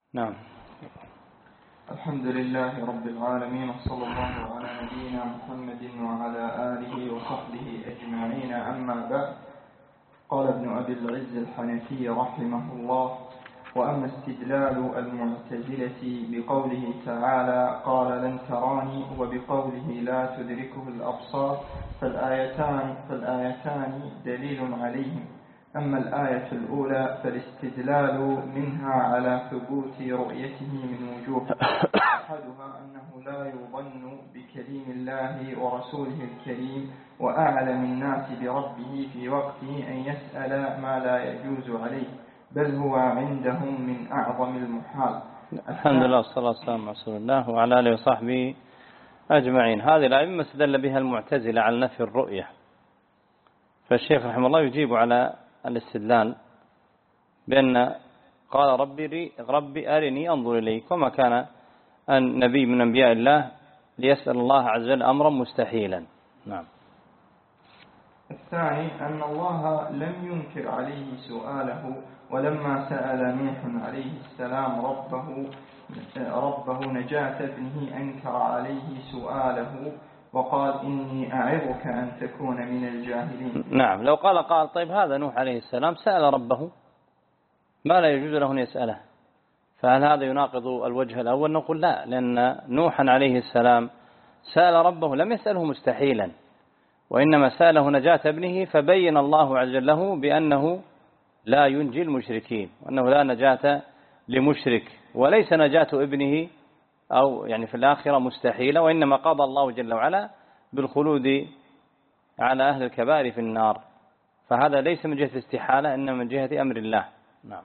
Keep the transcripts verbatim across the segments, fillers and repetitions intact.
نعم. الحمد لله رب العالمين، وصلى الله على نبينا محمد وعلى آله وصحبه أجمعين، أما بعد. قال ابن أبي العز الحنفي رحمه الله: وأما استدلال المعتزلة بقوله تعالى قال لن تراني وبقوله لا تدركه الأبصار فالآيتان, فالآيتان دليل عليهم. أما الآية الأولى فالاستدلال منها على ثبوت رؤيته من وجوه، أحدها أنه لا يظن بكليم الله ورسوله الكريم وأعلم الناس بربه في وقته أن يسأل ما لا يجوز عليه، بل هو عندهم من أعظم المحال. الحمد لله والصلاة والسلام على رسول الله وعلى آله وصحبه أجمعين. هذه الآية استدل بها المعتزلة على نفي الرؤية، فالشيخ رحمه الله يجيب على الاستدلال بأن قال ربي, ربي أرني أنظر إليك، وما كان النبي من أنبياء الله ليسأل الله عز وجل أمرا مستحيلا. نعم. الثاني أن الله لم ينكر عليه سؤاله، ولما سأل نوح عليه السلام ربه ربه نجاة ابنه أنكر عليه سؤاله وقال إني أعظك أن تكون من الجاهلين. نعم. لو قال قال طيب هذا نوح عليه السلام سأل ربه ما لا يجوز له أن يسأله، فهل هذا يناقض الوجه الأول؟ نقول لا، لأن نوحا عليه السلام سأل ربه لم يسأله مستحيلا، وإنما سأله نجاة ابنه، فبين الله عز وجل له بأنه لا ينجي المشركين، وأنه لا نجاة لمشرك، وليس نجاة ابنه أو يعني في الآخرة مستحيلة، وإنما قضى الله جل وعلا بالخلود على أهل الكبائر في النار، فهذا ليس من جهة الاستحالة إنما من جهة أمر الله. نعم.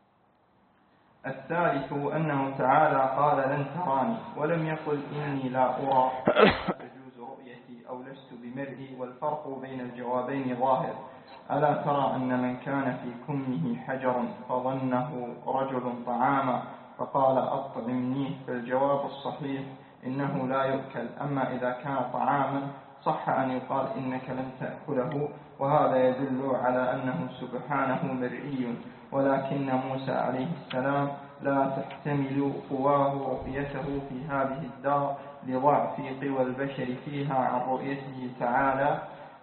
الثالث أنه تعالى قال لن تراني، ولم يقل إني لا أرى تجوز رؤيتي أو لست بمرئي، والفرق بين الجوابين ظاهر. ألا ترى أن من كان في كمه حجر فظنه رجل طعاما فقال أطعمنيه، فالجواب الصحيح إنه لا يؤكل. أما إذا كان طعاما صح أن يقال إنك لم تأكله، وهذا يدل على أنه سبحانه مرئي، ولكن موسى عليه السلام لا تحتمل قواه رؤيته في هذه الدار لضعف قوى البشر فيها عن رؤيته تعالى،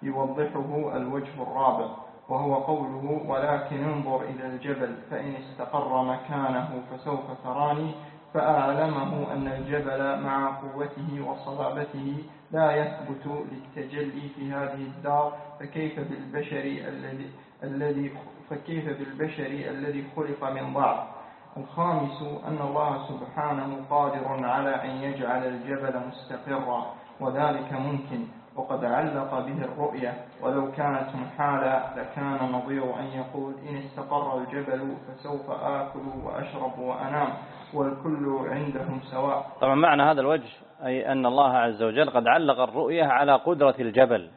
يوضحه الوجه الرابع، وهو قوله ولكن انظر إلى الجبل فإن استقر مكانه فسوف تراني، فأعلمه أن الجبل مع قوته وصلابته لا يثبت للتجلي في هذه الدار، فكيف بالبشر الذي الذي فكيف بالبشر الذي خلق من ضعف. الخامس أن الله سبحانه قادر على أن يجعل الجبل مستقرا، وذلك ممكن، وقد علق به الرؤية، ولو كانت محالة لكان نظير أن يقول إن استقر الجبل فسوف آكل وأشرب وأنام، والكل عندهم سواء. طبعا معنى هذا الوجه أي أن الله عز وجل قد علق الرؤية على قدرة الجبل،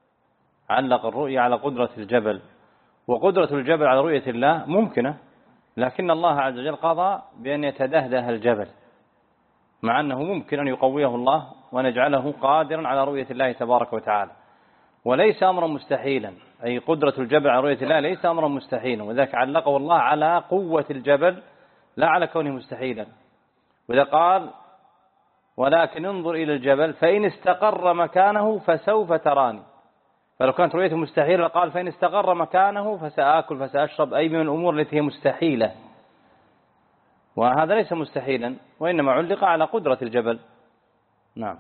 علق الرؤية على قدرة الجبل، وقدرة الجبل على رؤية الله ممكنة، لكن الله عز وجل قضى بأن يتدهده الجبل، مع أنه ممكن أن يقويه الله ونجعله قادرا على رؤية الله تبارك وتعالى، وليس أمرا مستحيلا، أي قدرة الجبل على رؤية الله ليس أمرا مستحيلا، وذلك علقه الله على قوة الجبل لا على كونه مستحيلا. وإذا قال ولكن انظر إلى الجبل فإن استقر مكانه فسوف تراني، فلو كانت رؤيته مستحيلة قال فإن استقر مكانه فسأكل فسأشرب، أي من الأمور التي هي مستحيلة، وهذا ليس مستحيلا، وإنما علق على قدرة الجبل. نعم.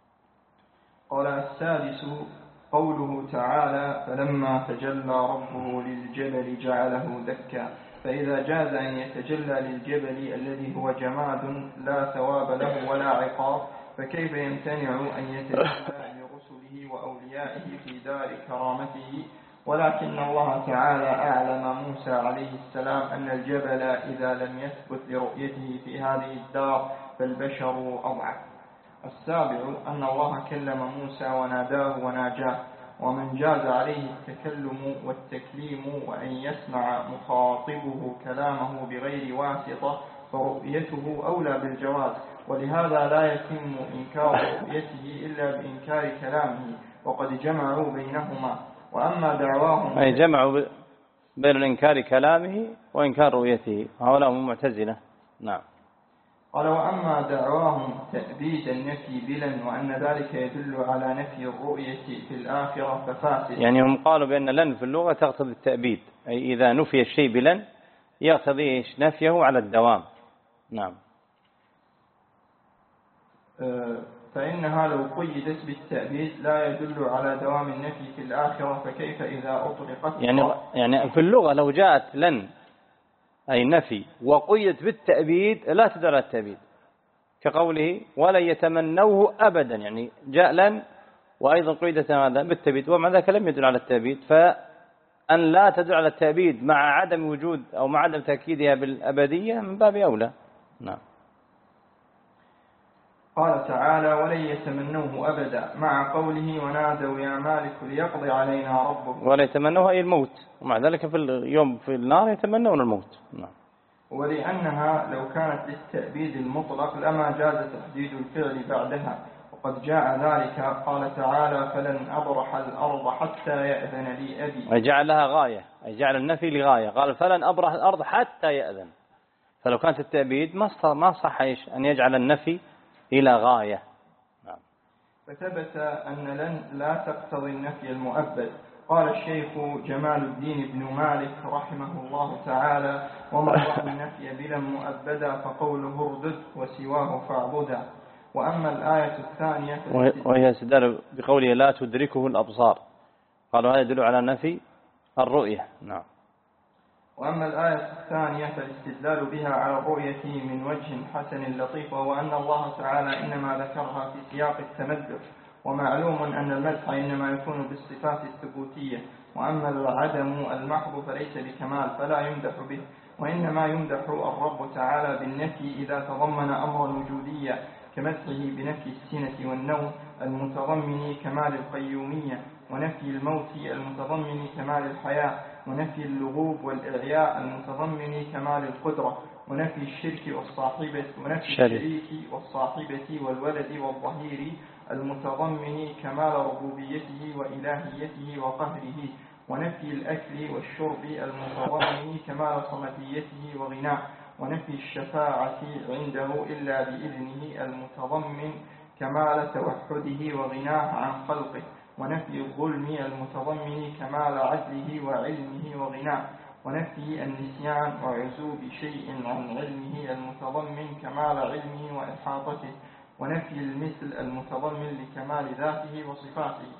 قال السادس قوله تعالى فلما تجلى ربه للجبل جعله دكا، فإذا جاز أن يتجلى للجبل الذي هو جماد لا ثواب له ولا عقاب، فكيف يمتنع أن يتجلى لرسله وأوليائه في دار كرامته؟ ولكن الله تعالى أعلم موسى عليه السلام أن الجبل إذا لم يثبت لرؤيته في هذه الدار فالبشر أضعف. السابع أن الله كلم موسى وناداه وناجاه، ومن جاز عليه التكلم والتكليم وأن يسمع مخاطبه كلامه بغير واسطة فرؤيته أولى بالجواز، ولهذا لا يتم إنكار رؤيته إلا بإنكار كلامه، وقد جمعوا بينهما. وأما دعواهم أي جمعوا بين إنكار كلامه وإنكار رؤيته، هؤلاء هم المعتزلة. نعم. قال: وأما دعواهم تأبيد النفي بلا وأن ذلك يدل على نفي الرؤية في الآخرة ففاسد. يعني هم قالوا بأن لن في اللغة تقتضي التأبيد، أي إذا نفي الشيء بلن يقتضي نفيه على الدوام. نعم. فإنها لو قيدت بالتأبيد لا يدل على دوام النفي في الآخرة، فكيف إذا أطلقت؟ يعني يعني في اللغة لو جاءت لن أي نفي وقيدت بالتأبيد لا تدل على التأبيد، كقوله ولن يتمنوه أبدا، يعني جاء لن وأيضا قيدت هذا بالتأبيد ومع ذلك لم يدل على التأبيد، فأن لا تدل على التأبيد مع عدم وجود أو مع عدم تأكيدها بالأبدية من باب أولى. نعم. قال تعالى: ولن يتمنوه أبدا، مع قوله ونادوا يا مالك ليقضي علينا ربك. ولا يتمنوه أي الموت، ومع ذلك في اليوم في النار يتمنون الموت. نعم. ولأنها لو كانت للتأبيد المطلق لما جاز تحديد الفعل بعدها، وقد جاء ذلك قال تعالى: فلن أبرح الأرض حتى يأذن لي أبي. أي جعل لها غاية، أي جعل النفي لغاية، قال فلن أبرح الأرض حتى يأذن. فلو كانت التأبيد ما صح أن يجعل النفي إلى غاية. نعم. فثبت أن لن لا تقتضي النفي المؤبد. قال الشيخ جمال الدين بن مالك رحمه الله تعالى: ومن رأى النفي بلا مؤبدا فقوله اردد وسواه فاعبدا. وأما الآية الثانية وهي استدلال بقوله لا تدركه الأبصار، قالوا هذا يدل على نفي الرؤية. نعم. وأما الآية الثانية فالاستدلال بها على الرؤية من وجه حسن لطيف، وهو أن الله تعالى إنما ذكرها في سياق التمدح، ومعلوم أن المدح إنما يكون بالصفات الثبوتية، وأما العدم المحض فليس بكمال فلا يمدح به، وإنما يمدح الرب تعالى بالنفي إذا تضمن أمر الوجودية كمدحه بنفي السنة والنوم المتضمن كمال القيومية، ونفي الموت المتضمن كمال الحياة، ونفي اللغوب والإعياء المتضمن كمال القدرة، ونفي الشرك والصاحبة ونفي الشريك والصاحبة والولد والظهير المتضمن كمال ربوبيته وإلهيته وقهره، ونفي الأكل والشرب المتضمن كمال صمديته وغناه، ونفي الشفاعة عنده إلا بإذنه المتضمن كمال توحده وغناه عن خلقه، ونفي الظلم المتضمن كمال عدله وعلمه وغناه، ونفي النسيان وعزوب شيء عن علمه المتضمن كمال علمه وإحاطته، ونفي المثل المتضمن لكمال ذاته وصفاته.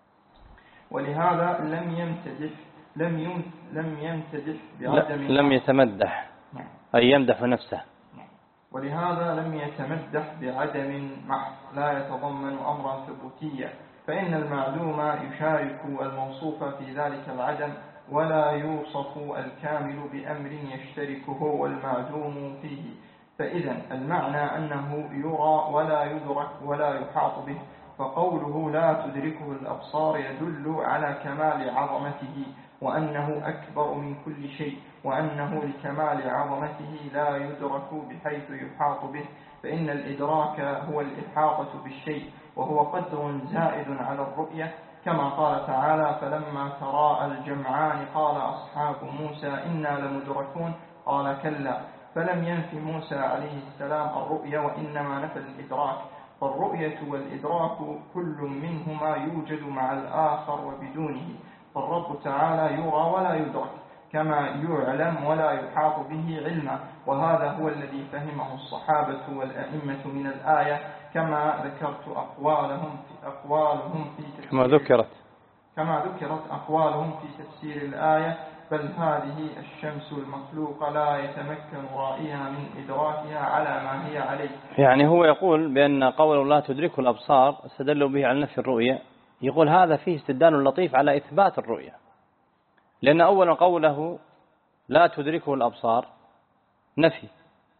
ولهذا لم يمتدح لم لم يمتدح بعدم لم يتمدح أي يمدح نفسه. ولهذا لم يتمدح بعدم محض لا يتضمن أمرا ثبوتيا، فإن المعدوم يشارك الموصوف في ذلك العدم، ولا يوصف الكامل بأمر يشتركه والمعدوم فيه. فإذا المعنى أنه يرى ولا يدرك ولا يحاط به، فقوله لا تدركه الأبصار يدل على كمال عظمته وأنه أكبر من كل شيء، وأنه لكمال عظمته لا يدرك بحيث يحاط به، فإن الإدراك هو الإحاطة بالشيء، وهو قدر زائد على الرؤية، كما قال تعالى: فلما تراءى الجمعان قال أصحاب موسى إنا لمدركون قال كلا. فلم ينف موسى عليه السلام الرؤية، وإنما نفى الإدراك. فالرؤية والإدراك كل منهما يوجد مع الآخر وبدونه، فالرب تعالى يرى ولا يدرك، كما يعلم ولا يحاط به علما، وهذا هو الذي فهمه الصحابة والأئمة من الآية، كما ذكرت أقوالهم في أقوالهم في تفسير كما ذكرت كما ذكرت أقوالهم في تفسير الآية. بل هذه الشمس المخلوقة لا يتمكن رائها من إدراكها على ما هي عليه. يعني هو يقول بأن قول لا تدركه الأبصار استدلوا به على نفي الرؤية، يقول هذا فيه استدلال لطيف على إثبات الرؤية، لأن أولا قوله لا تدركه الأبصار نفي،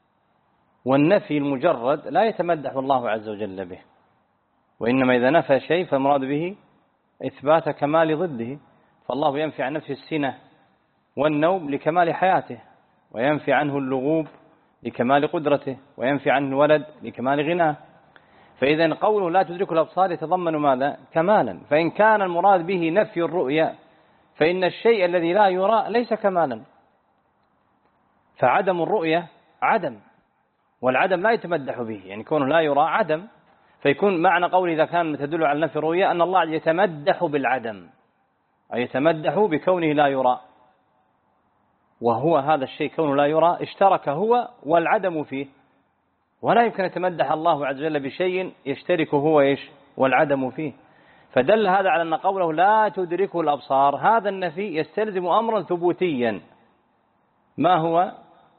والنفي المجرد لا يتمدح الله عز وجل به، وإنما إذا نفى شيء فالمراد به إثبات كمال ضده، فالله ينفي عن نفسه السنة والنوم لكمال حياته، وينفي عنه اللغوب لكمال قدرته، وينفي عنه الولد لكمال غناه. فإذا قوله لا تدركه الأبصار يتضمن ماذا؟ كمالا. فإن كان المراد به نفي الرؤيا فإن الشيء الذي لا يرى ليس كمالا، فعدم الرؤية عدم، والعدم لا يتمدح به، يعني كونه لا يرى عدم، فيكون معنى قوله إذا كان تدل على نفي الرؤية أن الله يتمدح بالعدم، أي يتمدح بكونه لا يرى، وهو هذا الشيء كونه لا يرى اشترك هو والعدم فيه، ولا يمكن يتمدح الله عز وجل بشيء يشترك هو إيش والعدم فيه. فدل هذا على أن قوله لا تدركه الأبصار هذا النفي يستلزم أمرا ثبوتيا، ما هو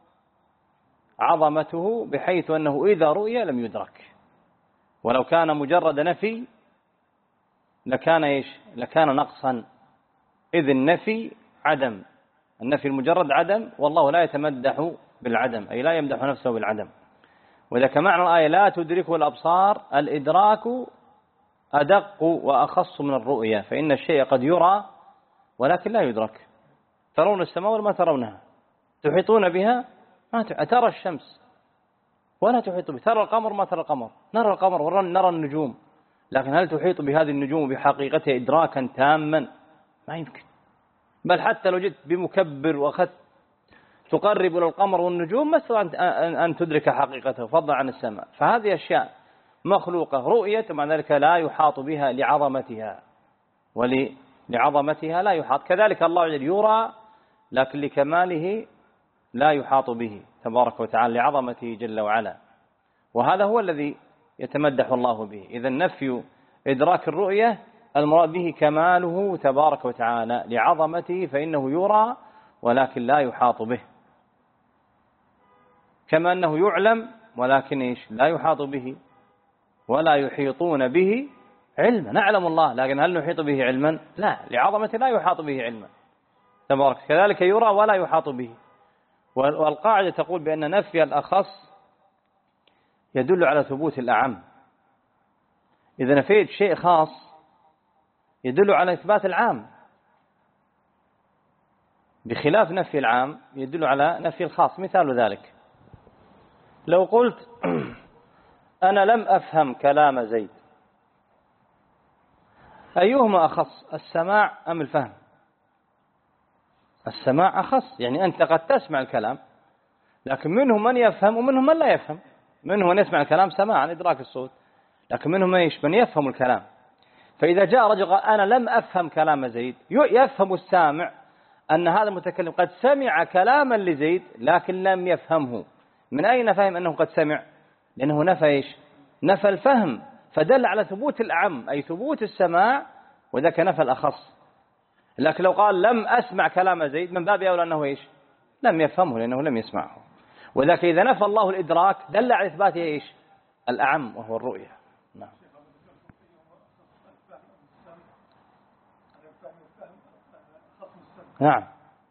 عظمته، بحيث أنه إذا رؤي لم يدرك، ولو كان مجرد نفي لكان إيش لكان نقصا، إذ النفي عدم، النفي المجرد عدم، والله لا يتمدح بالعدم، أي لا يمدح نفسه بالعدم. وإذا كمعنى الآية لا تدركه الأبصار، الإدراك أدق وأخص من الرؤية، فإن الشيء قد يرى ولكن لا يدرك. ترون السماء ولا ما ترونها؟ تحيطون بها؟ ما ترى الشمس ولا تحيط بها، ترى القمر ما ترى القمر، نرى القمر ونرى النجوم، لكن هل تحيط بهذه النجوم بحقيقتها إدراكا تاما؟ ما يمكن. بل حتى لو جئت بمكبر وأخذت تقرب إلى القمر والنجوم ما استطعت أن تدرك حقيقته فضلا عن السماء. فهذه أشياء مخلوقة رؤية، ومع ذلك لا يحاط بها لعظمتها، ولعظمتها لا يحاط. كذلك الله جل يرى لكن لكماله لا يحاط به تبارك وتعالى لعظمته جل وعلا، وهذا هو الذي يتمدح الله به. إذا نفي إدراك الرؤية المراد به كماله تبارك وتعالى لعظمته، فإنه يرى ولكن لا يحاط به، كما أنه يعلم ولكن إيش لا يحاط به، ولا يحيطون به علما. نعلم الله لكن هل نحيط به علما؟ لا، لعظمته لا يحاط به علما تبارك. كذلك يرى ولا يحاط به. والقاعدة تقول بأن نفي الأخص يدل على ثبوت الأعم. إذا نفيت شيء خاص يدل على إثبات العام، بخلاف نفي العام يدل على نفي الخاص. مثال ذلك لو قلت أنا لم أفهم كلام زيد، أيهما أخص، السماع أم الفهم؟ السماع أخص، يعني أنت قد تسمع الكلام لكن منهم من يفهم ومنهم من لا يفهم. منهم من يسمع الكلام سماعا إدراك الصوت، لكن منهم من يفهم الكلام. فإذا جاء رجل قال أنا لم أفهم كلام زيد، يفهم السامع أن هذا المتكلم قد سمع كلاما لزيد لكن لم يفهمه. من أين فهم أنه قد سمع؟ لأنه نفى إيش؟ نفى الفهم، فدل على ثبوت الأعم أي ثبوت السماع، وذاك نفى الأخص. لكن لو قال لم أسمع كلام زيد من باب أولى أنه إيش؟ لم يفهمه لأنه لم يسمعه. وذاك إذا نفى الله الإدراك دل على إثباته إيش؟ الأعم وهو الرؤية. نعم. نعم.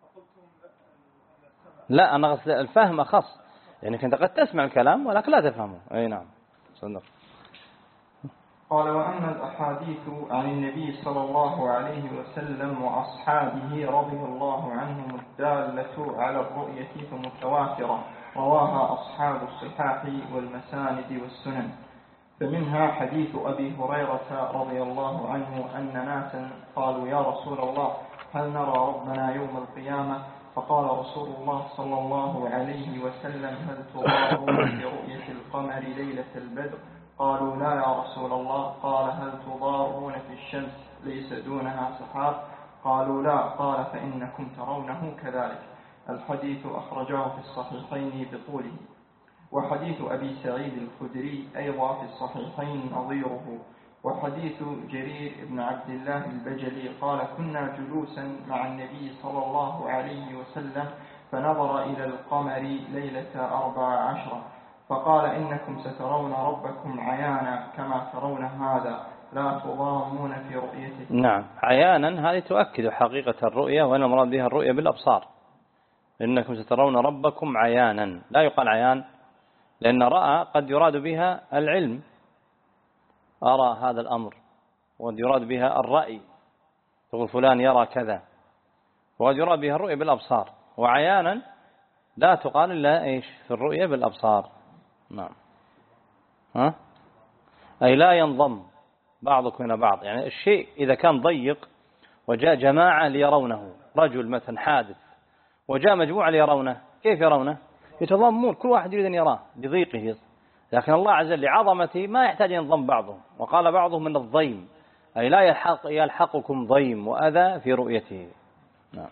لا، أنا قصد الفهم أخص، يعني كنت قد تسمع الكلام ولكن لا تفهمه. أي نعم صدق. قال وأما الأحاديث عن النبي صلى الله عليه وسلم وأصحابه رضي الله عنهم الدالة على الرؤية فمتواترة رواها أصحاب الصحاح والمساند والسنن. فمنها حديث أبي هريرة رضي الله عنه أن ناسا قالوا يا رسول الله هل نرى ربنا يوم القيامة؟ فقال رسول الله صلى الله عليه وسلم هل تضارون في رؤية القمر ليلة البدر؟ قالوا لا يا رسول الله. قال هل تضارون في الشمس ليس دونها سحاب؟ قالوا لا. قال فإنكم ترونه كذلك. الحديث أخرجاه في الصحيحين بطوله. وحديث أبي سعيد الخدري أيضا في الصحيحين نظيره. وحديث جرير بن عبد الله البجلي قال كنا جلوسا مع النبي صلى الله عليه وسلم فنظر إلى القمر ليلة أربع عشرة فقال إنكم سترون ربكم عيانا كما ترون هذا لا تضامون في رؤيته. نعم، عيانا هذه تؤكد حقيقة الرؤية، وأن المراد بها الرؤية بالأبصار. إنكم سترون ربكم عيانا، لا يقال عيان لأن رأى قد يراد بها العلم، أرى هذا الأمر، وقد يراد بها الرأي، تقول فلان يرى كذا، وقد يراد بها الرؤية بالأبصار. وعيانا لا تقال إلا إيش في الرؤية بالأبصار. نعم. ها؟ أي لا ينضم بعضكم إلى بعض، يعني الشيء إذا كان ضيق وجاء جماعة ليرونه، رجل مثلا حادث وجاء مجموعة ليرونه، كيف يرونه؟ يتضمون، كل واحد يريد أن يراه لضيقه، لكن الله عز وجل لعظمته ما يحتاج أن ينضم بعضهم. وقال بعضهم من الضيم، أي لا يلحق يلحقكم ضيم وأذى في رؤيته. نعم.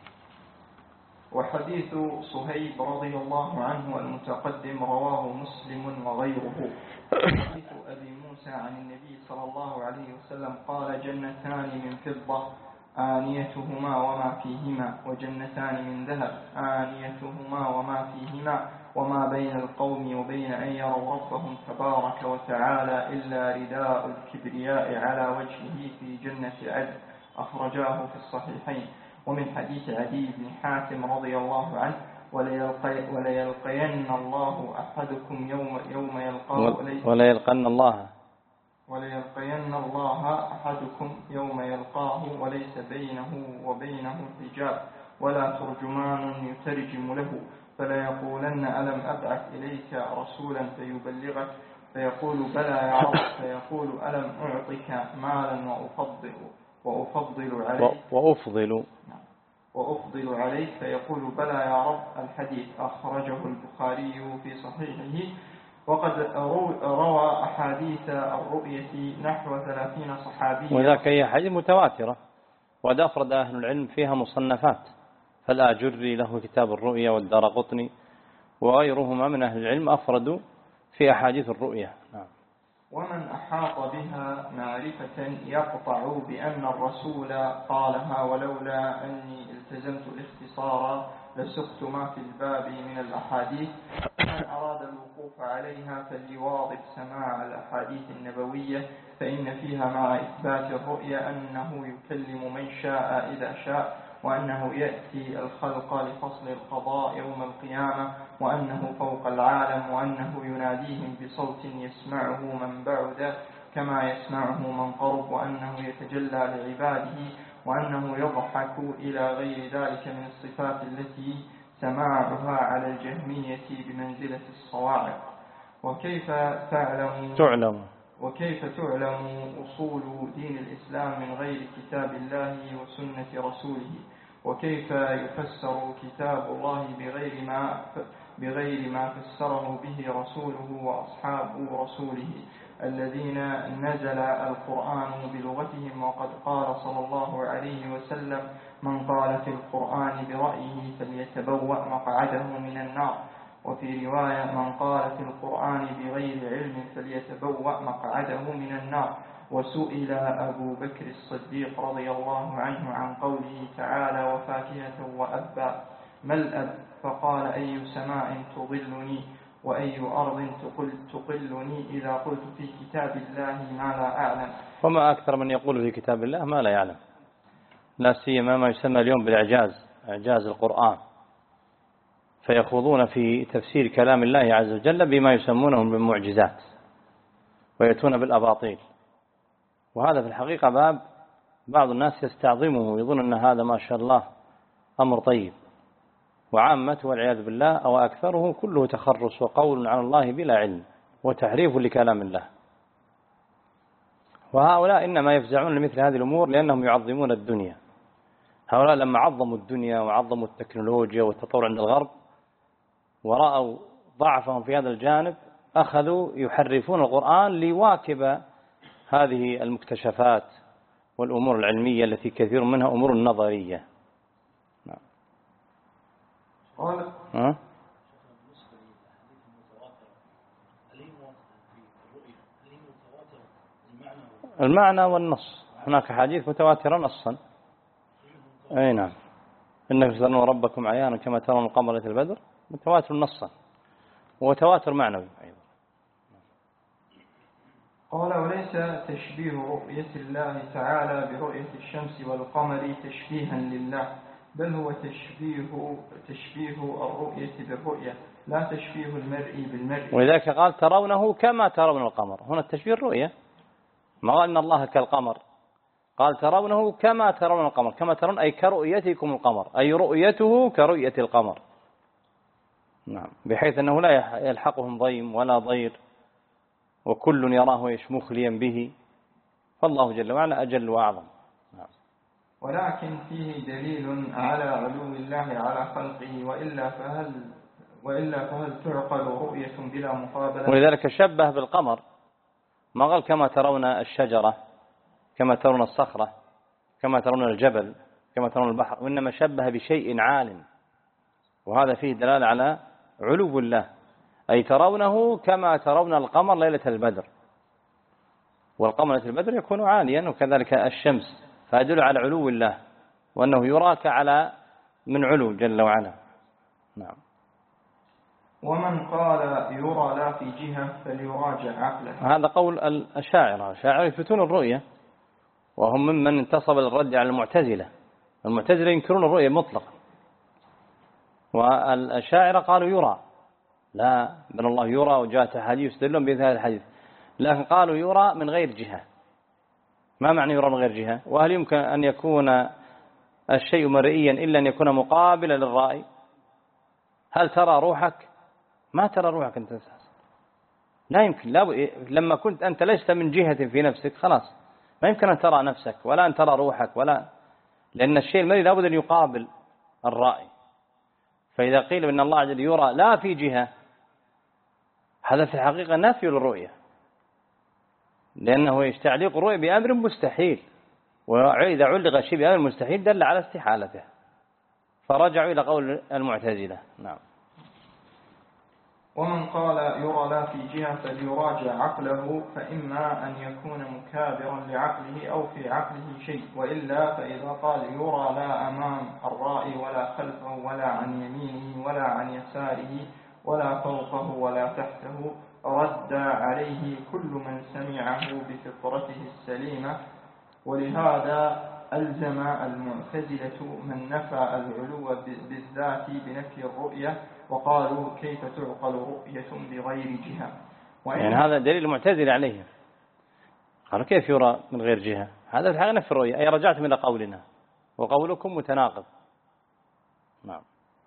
وحديث صهيب رضي الله عنه المتقدم رواه مسلم وغيره. حديث أبي موسى عن النبي صلى الله عليه وسلم قال: جنتان من فضة آنيتهما وما فيهما، وجنتان من ذهب آنيتهما وما فيهما، وما بين القوم وبين أن يروا ربهم تبارك وتعالى إلا رداء الكبرياء على وجهه في جنة عدن. أخرجاه في الصحيحين. ومن حديث عدي بن حاتم رضي الله عنه: وليلقي وليلقين الله أحدكم يوم يوم يلقاه ولا يلقن الله وليلقين الله أحدكم يوم يلقاه وليس بينه وبينه حجاب ولا ترجمان يترجم له، فليقولن ألم أبعث إليك رسولا فيبلغك؟ فيقول: بلى يا رب. فيقول: ألم أعطك مالا وأفضل وأفضل عليك وأفضل وأفضل عليك؟ فيقول: بلى يا رب. الحديث أخرجه البخاري في صحيحه. وقد روى أحاديث الرؤية نحو ثلاثين صحابيا، وذاك هي حديث متواترة، وقد أفرد أهل العلم فيها مصنفات، فالآجري له كتاب الرؤيا، والدارقطني وغيرهما من أهل العلم أفردوا في أحاديث الرؤيا. نعم. ومن أحاط بها معرفة يقطع بأن الرسول قالها، ولولا أني التزمت الاختصار لسقت ما في الباب من الأحاديث. من أراد الوقوف عليها فليواظب سماع الأحاديث النبوية، فإن فيها مع إثبات الرؤيا أنه يكلم من شاء إذا شاء، وأنه يأتي الخلق لفصل القضاء يوم القيامة، وأنه فوق العالم، وأنه يناديهم بصوت يسمعه من بعد كما يسمعه من قرب، وأنه يتجلى لعباده، وأنه يضحك إلى غير ذلك من الصفات التي سماعها على الجهمية بمنزلة الصواعق. وكيف تعلم تعلم وكيف تعلم أصول دين الإسلام من غير كتاب الله وسنة رسوله؟ وكيف يفسر كتاب الله بغير ما بغير ما فسره به رسوله وأصحاب رسوله الذين نزل القرآن بلغتهم؟ وقد قال صلى الله عليه وسلم: من قال في القرآن برأيه فليتبوأ مقعده من النار. وفي رواية: من قال في القرآن بغير علم فليتبوأ مقعده من النار. وسئل أبو بكر الصديق رضي الله عنه عن قوله تعالى: وفاكهة وأبا، ما الأب؟ فقال: أي سماء تظلني وأي أرض تقلني إذا قلت في كتاب الله ما لا أعلم. وما أكثر من يقول في كتاب الله ما لا يعلم، لا سيما ما يسمى اليوم بالإعجاز، إعجاز القرآن، فيخوضون في تفسير كلام الله عز وجل بما يسمونه بالمعجزات، ويأتون بالأباطيل. وهذا في الحقيقة باب بعض الناس يستعظمه ويظن أن هذا ما شاء الله أمر طيب، وعامته والعياذ بالله أو أكثره كله تخرص وقول على الله بلا علم وتحريف لكلام الله. وهؤلاء إنما يفزعون لمثل هذه الأمور لأنهم يعظمون الدنيا. هؤلاء لما عظموا الدنيا وعظموا التكنولوجيا والتطور عند الغرب ورأوا ضعفهم في هذا الجانب، أخذوا يحرفون القرآن ليواكب هذه المكتشفات والأمور العلمية التي كثير منها أمور نظرية. نعم. ها؟ المعنى والنص، هناك حديث متواترة نصا. أي نعم، إنكم سترون ربكم عيانا كما ترون القمر ليلة البدر، متواتر نصا وتواتر معنوي أيضا. قال: وليس تشبيه رؤية الله تعالى برؤية الشمس والقمر تشبيها لله، بل هو تشبيه تشبيه الرؤية بالرؤية، لا تشبيه المرء بالمرء. ولذلك قال: ترونه كما ترون القمر. هنا التشبيه الرؤية، ما قال إن الله كالقمر، قال ترونه كما ترون القمر. كما ترون أي كرؤيتكم القمر، أي رؤيته كرؤية القمر. نعم، بحيث أنه لا يلحقهم ضيم ولا ضير، وكل يراه ايش مخليا به، فالله جل وعلا أجل وأعظم. نعم. ولكن فيه دليل على علو الله على خلقه، وإلا فهل وإلا فهل تعقل رؤية بلا مقابلة؟ ولذلك شبه بالقمر، ما قال كما ترون الشجرة، كما ترون الصخرة، كما ترون الجبل، كما ترون البحر، وإنما شبه بشيء عال، وهذا فيه دلالة على علو الله، أي ترونه كما ترون القمر ليلة البدر، والقمر ليلة البدر يكون عاليا، وكذلك الشمس، فيدل على علو الله وأنه يراك على من علو جل وعلا. نعم. ومن قال يرى لا في جهة فليراجع عقله. هذا قول الأشاعرة، الأشاعرة يثبتون الرؤية، وهم ممن انتصب للرد على المعتزلة. المعتزلة ينكرون الرؤية مطلقا، والأشاعرة قالوا يرى، لا بل الله يرى، وجاءت حديث يستدلون بهذا الحديث، لكن قالوا يرى من غير جهة. ما معنى يرى من غير جهة؟ وهل يمكن أن يكون الشيء مرئيا إلا أن يكون مقابلا للرأي؟ هل ترى روحك؟ ما ترى روحك أنت أساسا، لا يمكن. لا ب... لما كنت أنت لست من جهة في نفسك خلاص ما يمكن أن ترى نفسك ولا أن ترى روحك، ولا، لأن الشيء المرئي لابد أن يقابل الرأي. فإذا قيل إن الله جل يرى لا في جهة، هذا في الحقيقة نفي للرؤية، لأنه يستعلق الرؤية بأمر مستحيل، وإذا علق شيء بأمر مستحيل دل على استحالته، فرجعوا إلى قول المعتزلة. نعم. ومن قال يرى لا في جهة فليراجع عقله، فإما أن يكون مكابرا لعقله أو في عقله شيء، وإلا فإذا قال يرى لا أمام الرائي ولا خلفه ولا عن يمينه ولا عن يساره ولا فوقه ولا تحته، رد عليه كل من سمعه بفطرته السليمة. ولهذا ألزم المعتزلة من نفى العلو بالذات بنفي الرؤية، وقالوا كيف تعقل رؤية بغير جهة. يعني هذا دليل المعتزلة عليه، قالوا كيف يرى من غير جهة؟ هذا في حقيقة نفي الرؤية، أي رجعتم إلى قولنا وقولكم متناقض. نعم.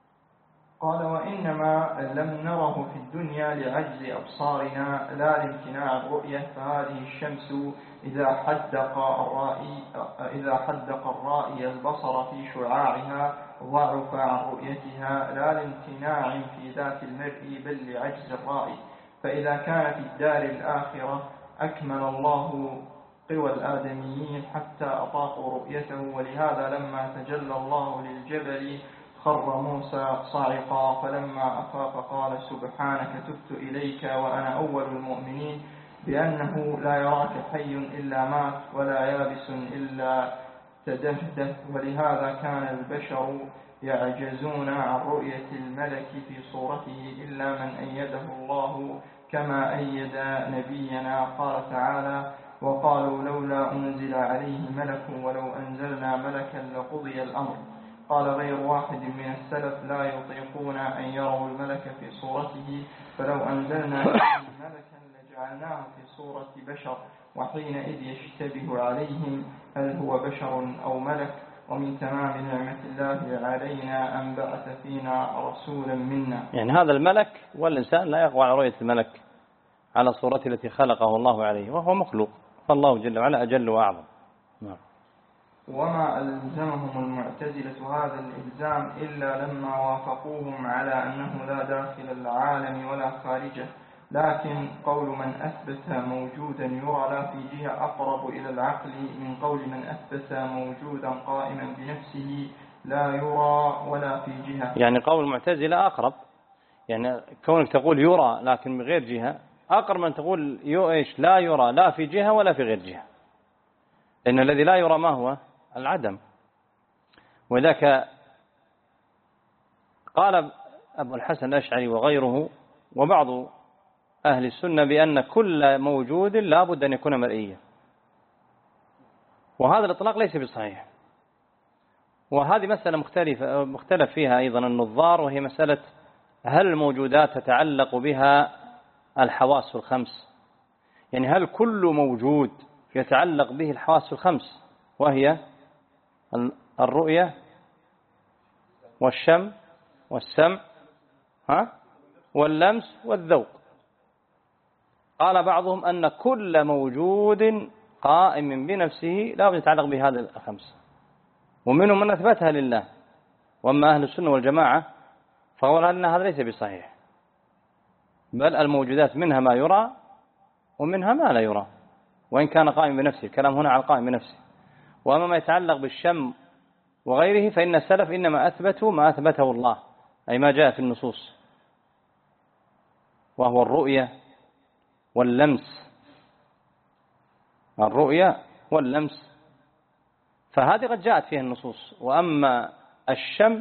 قال وإنما لم نره في الدنيا لعجز أبصارنا لا لامتناع الرؤية، فهذه الشمس إذا حدق الرائي إذا حدق الرائي البصر في شعاعها ضعف عن رؤيتها لا لامتناع في ذات المرء بل لعجز الرائي. فإذا كان في الدار الآخرة أكمل الله قوى الآدميين حتى أطاقوا رؤيته، ولهذا لما تجلى الله للجبل خر موسى صاعقا، فلما أفاق قال سبحانك تبت إليك وأنا أول المؤمنين، بأنه لا يراك حي إلا مات ولا يابس إلا تدهده. ولهذا كان البشر يعجزون عن رؤية الملك في صورته إلا من أيده الله، كما أيد نبينا. قال تعالى وقالوا لولا أنزل عليه ملك ولو أنزلنا ملكا لقضي الأمر. قال غير واحد من السلف لا يطيقون أن يروا الملك في صورته، فلو أنزلنا ملكا لجعلناه في صورة بشر، وحينئذ يشتبه عليهم هل هو بشر أو ملك. ومن تمام نعمة الله علينا أن بعث فينا رسولا منا. يعني هذا الملك والإنسان لا يقوى على رؤية الملك على صورته التي خلقه الله عليه، وهو مخلوق، فالله جل وعلا أجل وأعظم. نعم. وما ألزمهم المعتزلة هذا الإلزام إلا لما وافقوهم على أنه لا داخل العالم ولا خارجه، لكن قول من أثبت موجودا يرى لا في جهة أقرب إلى العقل من قول من أثبت موجودا قائما بنفسه لا يرى ولا في جهة. يعني قول المعتزلة أقرب، يعني كونك تقول يرى لكن من غير جهة أقرب من تقول إيش لا يرى لا في جهة ولا في غير جهة، لأن الذي لا يرى ما هو العدم. وذاك قال أبو الحسن الأشعري وغيره وبعض أهل السنة بأن كل موجود لا بد أن يكون مرئيا، وهذا الإطلاق ليس بصحيح. وهذه مسألة مختلفة مختلف فيها أيضا النظار، وهي مسألة هل الموجودات تتعلق بها الحواس الخمس، يعني هل كل موجود يتعلق به الحواس الخمس، وهي الرؤية والشم والسمع ها واللمس والذوق. قال بعضهم أن كل موجود قائم بنفسه لا يتعلق بهذه الخمس، ومنهم من أثبتها لله. وأما أهل السنة والجماعة فقال أن هذا ليس بصحيح، بل الموجودات منها ما يرى ومنها ما لا يرى، وإن كان قائم بنفسه. الكلام هنا على القائم بنفسه. وأما ما يتعلق بالشم وغيره فإن السلف إنما أثبتوا ما أثبته الله، أي ما جاء في النصوص، وهو الرؤية واللمس. الرؤية واللمس فهذه قد جاءت فيها النصوص. وأما الشم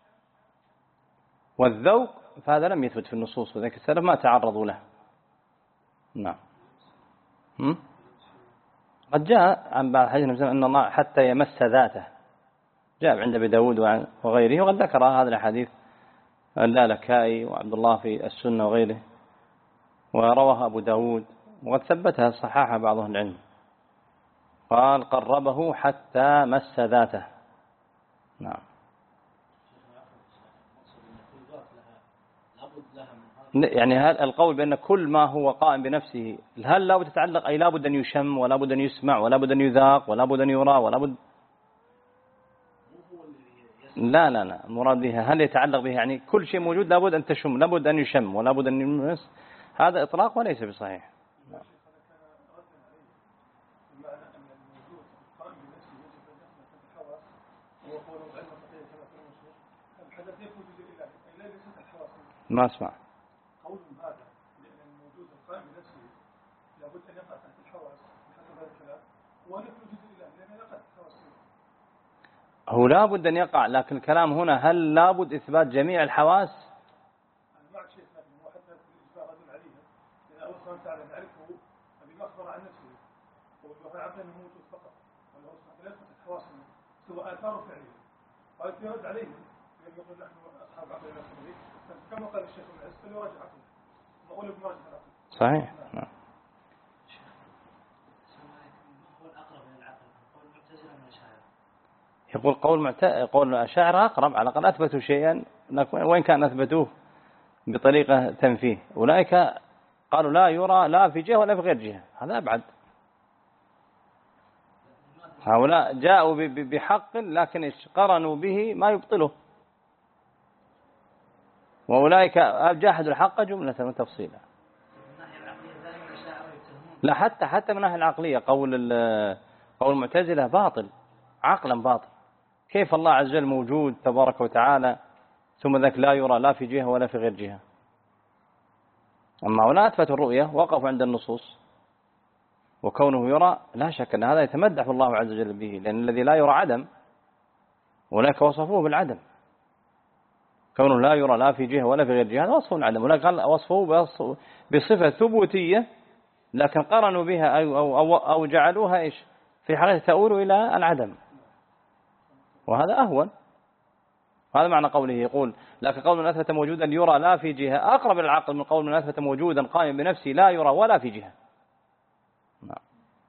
والذوق فهذا لم يثبت في النصوص، وذلك السلف ما تعرضوا له. نعم. هم؟ قد جاء عن بعض الحديث أن الله حتى يمس ذاته، جاء عند أبي داود وغيره، وقد ذكر هذا الحديث اللالكائي وعبد الله في السنة وغيره، ورواه أبو داود وقد ثبتها الصحاحة بعض أهل العلم، قال قربه حتى مس ذاته. نعم. يعني هل القول بأن كل ما هو قائم بنفسه هل لا بد تتعلق، أي لا بد أن يشم ولا بد أن يسمع ولا بد أن يذاق ولا بد أن يرى ولا بد؟ لا لا لا، المراد بها هل يتعلق به يعني كل شيء موجود لا بد أن تشم لا بد أن يشم ولا بد أن يمس؟ هذا إطلاق وليس بصحيح. ما أسمع. قول هذا لأن الموجود القائم بنفسه لابد أن يقع تحت الحواس بحسب هذا الكلام، ولا يوجد إلا لأنه يقع تحت الحواس. هو لابد أن يقع، لكن الكلام هنا هل لابد إثبات جميع الحواس؟ أنا ما أعرف شيء، لكن هو حتى الإجبار رجل عليها، لأن الله سبحانه وتعالى نعرفه بما أخبر عن نفسه، وهو عبد أنه موجود فقط، والله سبحانه وتعالى يقع تحت حواسنا سواء آثار فعله. قال يرد عليه يقول نحن أصحاب عقل نفسه، كما قال الشيخ ابن عز فليراجع عقله، وأقول ابن ماجه العقل. صحيح. نعم. يقول قول معت... قول الأشاعرة أقرب، على الأقل أثبتوا شيئا وإن كان أثبتوه بطريقة تنفيه. أولئك قالوا لا يرى لا في جهة ولا في غير جهة، هذا أبعد. هؤلاء جاءوا بحق لكن قرنوا به ما يبطله، وأولئك جاحدوا الحق جملة وتفصيلا. لا حتى حتى من ناحية العقلية قول قول المعتزلة باطل، عقلا باطل. كيف الله عز وجل موجود تبارك وتعالى ثم ذاك لا يرى لا في جهة ولا في غير جهة؟ أما هؤلاء أثبتوا الرؤية وقفوا عند النصوص، وكونه يرى لا شك أن هذا يتمدح الله عز وجل به، لأن الذي لا يرى عدم، ولكن وصفوه بالعدم. كونه لا يرى لا في جهة ولا في غير جهة هذا وصفه العدم، ولكن قال وصفه بصفة ثبوتية، لكن قرنوا بها أو, أو, أو, أو جعلوها إيش في حقيقة تؤول إلى العدم، وهذا أهون. هذا معنى قوله يقول لكن قول من أثبت موجودا يرى لا في جهة أقرب العقل من قول من أثبت موجودا قائم بنفسه لا يرى ولا في جهة. نعم.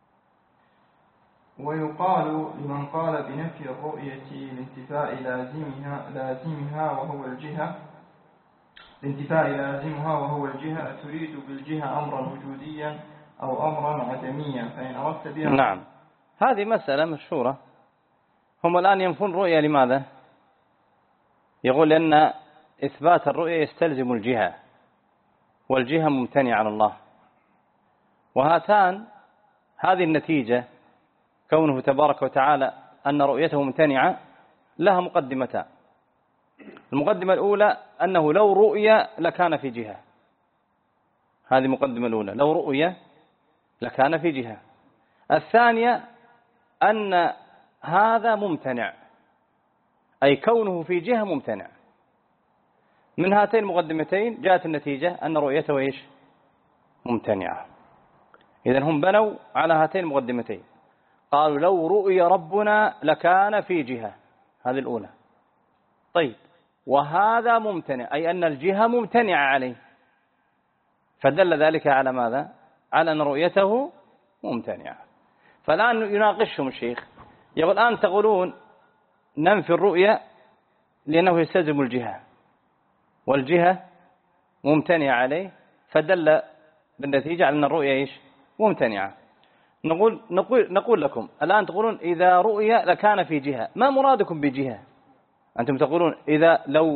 ويقال لمن قال بنفي الرؤية لانتفاء لازمها لازمها وهو الجهة لانتفاء لازمها وهو الجهة تريد بالجهة أمرا وجوديا أو أمرا عدميا، فإن أردت بها. نعم، هذه مسألة مشهورة. هم الآن ينفون رؤية لماذا؟ يقول لأن إثبات الرؤية يستلزم الجهة، والجهة ممتنعة عن الله. وهاتان هذه النتيجة كونه تبارك وتعالى أن رؤيته ممتنعة لها مقدمتان. المقدمة الأولى أنه لو رؤية لكان في جهة، هذه مقدمة الأولى، لو رؤية لكان في جهة. الثانية أن هذا ممتنع، أي كونه في جهة ممتنع. من هاتين المقدمتين جاءت النتيجة أن رؤيته إيش؟ ممتنعة. إذن هم بنوا على هاتين المقدمتين، قالوا لو رؤي ربنا لكان في جهة، هذه الأولى. طيب، وهذا ممتنع، أي أن الجهة ممتنعة عليه، فدل ذلك على ماذا؟ على أن رؤيته ممتنعة. فالآن يناقشهم الشيخ، يقول الآن تقولون ننفي الرؤية لأنه يستلزم الجهة، والجهة ممتنعة عليه، فدل بالنتيجة على أن الرؤية إيش؟ ممتنعة. نقول, نقول, نقول لكم الآن تقولون إذا رؤية لكان في جهة، ما مرادكم بجهة؟ أنتم تقولون إذا لو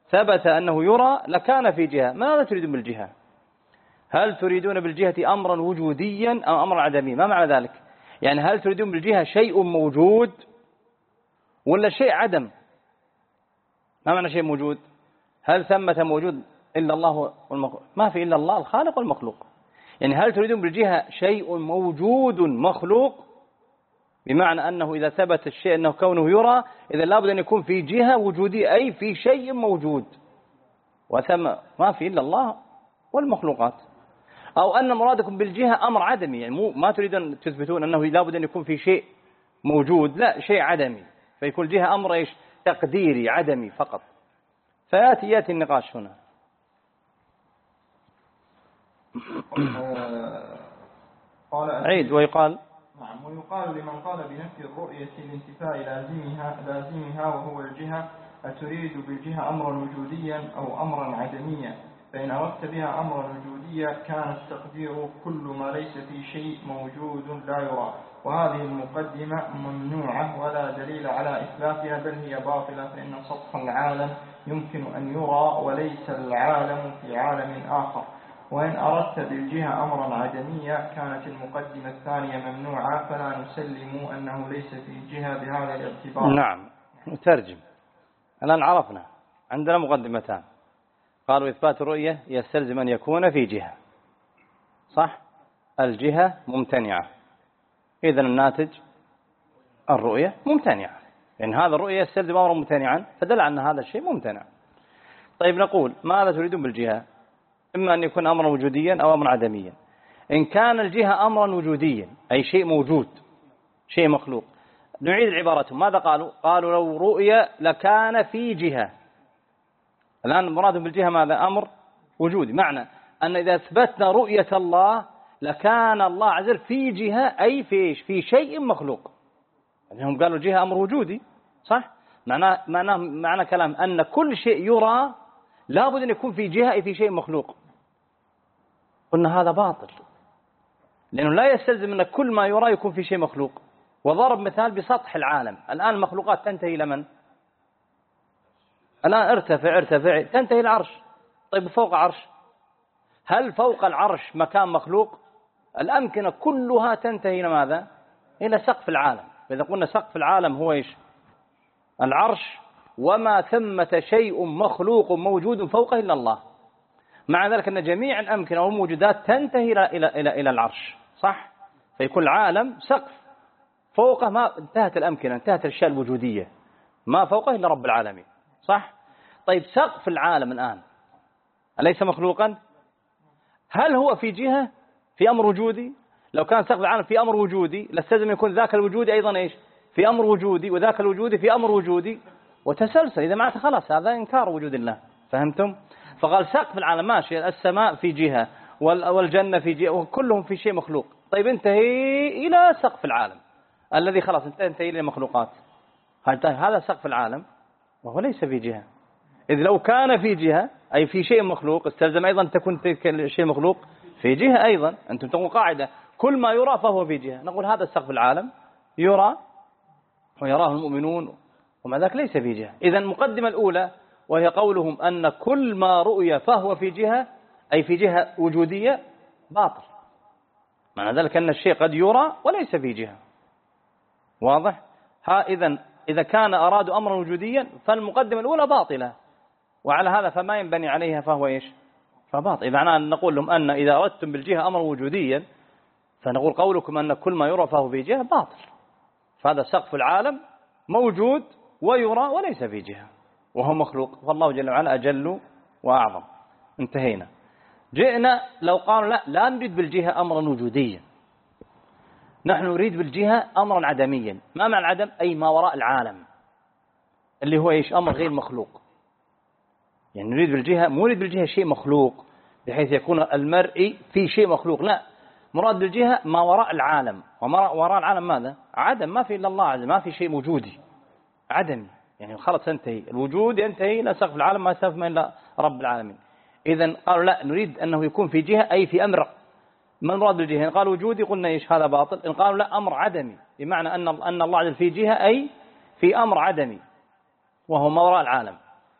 ثبت أنه يرى لكان في جهة. ماذا تريدون بالجهة؟ هل تريدون بالجهة أمرا وجوديا أو أمرا عدميا؟ ما معنى ذلك؟ يعني هل تريدون بالجهة شيء موجود ولا شيء عدم؟ ما معنى شيء موجود؟ هل ثمة موجود إلا الله والمخلوق؟ ما في إلا الله الخالق والمخلوق. يعني هل تريدون بالجهة شيء موجود مخلوق، بمعنى أنه إذا ثبت الشيء أنه كونه يرى إذا لابد أن يكون في جهة وجودية، أي في شيء موجود، وثم ما في إلا الله والمخلوقات. أو أن مرادكم بالجهة أمر عدمي، يعني مو ما تريدون تثبتون أنه لابد أن يكون في شيء موجود، لا، شيء عدمي، فيكون الجهة أمر إيش؟ تقديري عدمي فقط. فيأتي يأتي النقاش هنا. قال عيد ويقال نعم ويقال لمن قال بنفي الرؤية لانتفاء لازمها لازمها وهو الجهة: أتريد بالجهة أمرا وجوديا أو أمرا عدميا؟ فإن أردت بها أمرا وجوديا كان التقدير كل ما ليس في شيء موجود لا يرى، وهذه المقدمة ممنوعة ولا دليل على إثباتها، بل هي باطلة، فإن سطح العالم يمكن أن يرى وليس العالم في عالم آخر. وإن أردت بالجهة أمرا عدميا كانت المقدمة الثانية ممنوعة، فلا نسلم أنه ليس في جهة بهذا الاعتبار. نعم. نترجم. الآن عرفنا عندنا مقدمتان. قالوا إثبات الرؤية يستلزم أن يكون في جهة، صح؟ الجهة ممتنعة، إذن الناتج الرؤية ممتنعة، يعني هذا الرؤية يستلزم أمرا ممتنعا، فدل أن هذا الشيء ممتنع. طيب نقول ماذا تريدون بالجهة؟ إما أن يكون أمرا وجوديا أو أمرا عدميا. إن كان الجهة أمرا وجوديا أي شيء موجود، شيء مخلوق، نعيد عبارتهم. ماذا قالوا؟ قالوا لو رؤية لكان في جهة. الآن مرادهم بالجهة ماذا؟ أمر وجودي، معنى أن إذا أثبتنا رؤية الله لكان الله عز وجل في جهة، أي في في شيء مخلوق. يعني هم قالوا الجهة أمر وجودي، صح؟ معناه معناه معنى كلام أن كل شيء يرى لابد أن يكون في جهة، أي في شيء مخلوق. قلنا هذا باطل، لأنه لا يستلزم أن كل ما يرى يكون في شيء مخلوق. وضرب مثال بسطح العالم. الآن المخلوقات تنتهي إلى من؟ الآن ارتفع ارتفع تنتهي العرش. طيب فوق عرش، هل فوق العرش مكان مخلوق؟ الأمكنة كلها تنتهي إلى ماذا؟ إلى سقف العالم. إذا قلنا سقف العالم هو إيش؟ العرش، وما ثمة شيء مخلوق موجود فوقه إلا الله. مع ذلك أن جميع الأمكنة والموجودات تنتهي إلى إلى إلى إلى العرش، صح؟ فيكون العالم سقف، فوقه ما انتهت الأمكنة، انتهت الأشياء الوجودية، ما فوقه إلا رب العالمين، صح؟ طيب سقف العالم الآن أليس مخلوقا؟ هل هو في جهة في أمر وجودي؟ لو كان سقف العالم في أمر وجودي لاستلزم يكون ذاك الوجودي أيضا إيش؟ في أمر وجودي، وذاك الوجودي في أمر وجودي، وتسلسل. إذا معناته خلاص هذا إنكار وجود الله. فهمتم؟ فقال سقف العالم ماشي، السماء في جهة والجنة في جهة، وكلهم في شيء مخلوق. طيب انتهي إلى سقف العالم الذي خلاص انتهي إلى المخلوقات، هذا سقف العالم وهو ليس في جهة. إذ لو كان في جهة أي في شيء مخلوق استلزم أيضا تكون تلك الشيء مخلوق في جهة أيضا. أنتم تقول قاعدة كل ما يرى فهو في جهة، نقول هذا سقف العالم يرى ويراه المؤمنون ومع ذلك ليس في جهة. إذن المقدمة الأولى وهي قولهم أن كل ما رؤي فهو في جهة أي في جهة وجودية باطل. معنى ذلك أن الشيء قد يرى وليس في جهة. واضح؟ ها إذن إذا كان أرادوا أمرا وجوديا فالمقدمة الأولى باطلة، وعلى هذا فما ينبني عليها فهو إيش؟ فباطل. إذا معنى أن نقول لهم أن إذا أردتم بالجهة أمرا وجوديا فنقول قولكم أن كل ما يرى فهو في جهة باطل. فهذا سقف العالم موجود ويرى وليس في جهة وهو مخلوق، والله جل وعلا أجل وأعظم. انتهينا. جئنا لو قالوا لا لا نريد بالجهة أمرا وجوديا، نحن نريد بالجهة أمرا عدميا. ما معنى العدم؟ أي ما وراء العالم اللي هو إيش؟ أمر غير مخلوق. يعني نريد بالجهة مو نريد بالجهة شيء مخلوق بحيث يكون المرئي في شيء مخلوق، لا، مراد بالجهة ما وراء العالم. وما وراء العالم ماذا؟ عدم، ما في إلا الله عز وجل، ما في شيء موجودي، عدم. يعني خلص ينتهي الوجود، ينتهي إلى سقف العالم، ما يستفهم إلا رب العالمين. إذن قالوا لا نريد أنه يكون في جهة أي في أمر. ما المراد بالجهة؟ إن قالوا وجودي قلنا إيش؟ هذا باطل. إن قالوا لا أمر عدمي، بمعنى أن أن الله عز وجل في جهة أي في أمر عدمي وهو ما وراء العالم.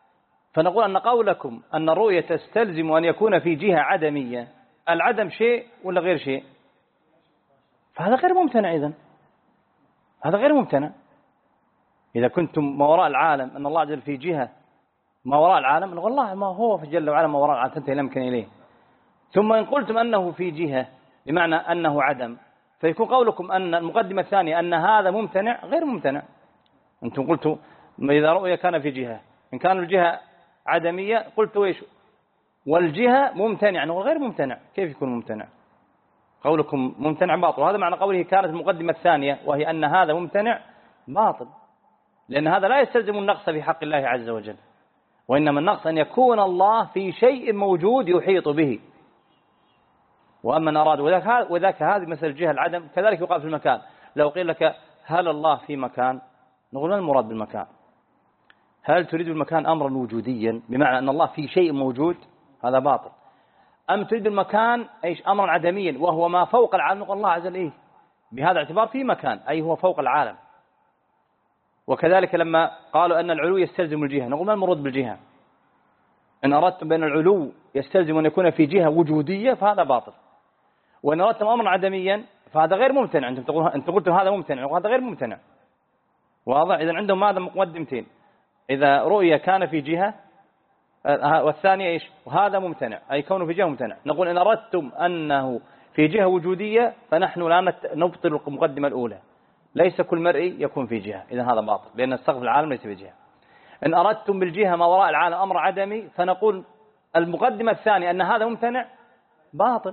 فنقول أن قولكم أن الرؤية تستلزم أن يكون في جهة عدمية، العدم شيء ولا غير شيء؟ فهذا غير ممتنع. إذن هذا غير ممتنع. إذا كنتم ما وراء العالم أن الله جل في جهة ما وراء العالم، نقول الله ما هو في جل وعلا ما وراء العالم تنتهي لا يمكن إليه. ثم إن قلتم أنه في جهة بمعنى أنه عدم، فيكون قولكم أن المقدمة الثانية أن هذا ممتنع غير ممتنع. أنتم قلتوا إذا رؤية كان في جهة، إن كان الجهة عدمية قلتوا إيش؟ والجهة ممتنع، نقول غير ممتنع. كيف يكون ممتنع؟ قولكم ممتنع باطل. وهذا معنى قوله كانت المقدمة الثانية وهي أن هذا ممتنع باطل، لأن هذا لا يستلزم النقص في حق الله عز وجل، وإنما النقص أن يكون الله في شيء موجود يحيط به. وأما من أراد وذاك, وذاك هذه مثل الجهة العدم. كذلك يقال في المكان، لو قيل لك هل الله في مكان، نقول ما المراد بالمكان؟ هل تريد المكان أمرا وجوديا بمعنى أن الله في شيء موجود؟ هذا باطل. أم تريد المكان إيش أمرا عدميا وهو ما فوق العالم؟ نقول الله عز وجل إيه بهذا الاعتبار في مكان، أي هو فوق العالم. وكذلك لما قالوا أن العلو يستلزم الجهة، نقول ما المراد بالجهة؟ إن أردتم بأن العلو يستلزم أن يكون في جهة وجودية فهذا باطل، وإن أردتم أمرا عدميا فهذا غير ممتنع. أنتم تقولون أنتم قلتم هذا ممتنع وهذا غير ممتنع. واضح؟ إذا عندهم ماذا مقدمتين، إذا رؤية كان في جهة، والثانية إيش؟ وهذا ممتنع أي كونه في جهة ممتنع. نقول إن أردتم أنه في جهة وجودية فنحن لا نبطل المقدمة الأولى، ليس كل مرئي يكون في جهة، إذا هذا باطل لأن السقف العالم ليس في جهة. إن أردتم بالجهة ما وراء العالم أمر عدمي فنقول المقدمة الثانية أن هذا ممتنع باطل،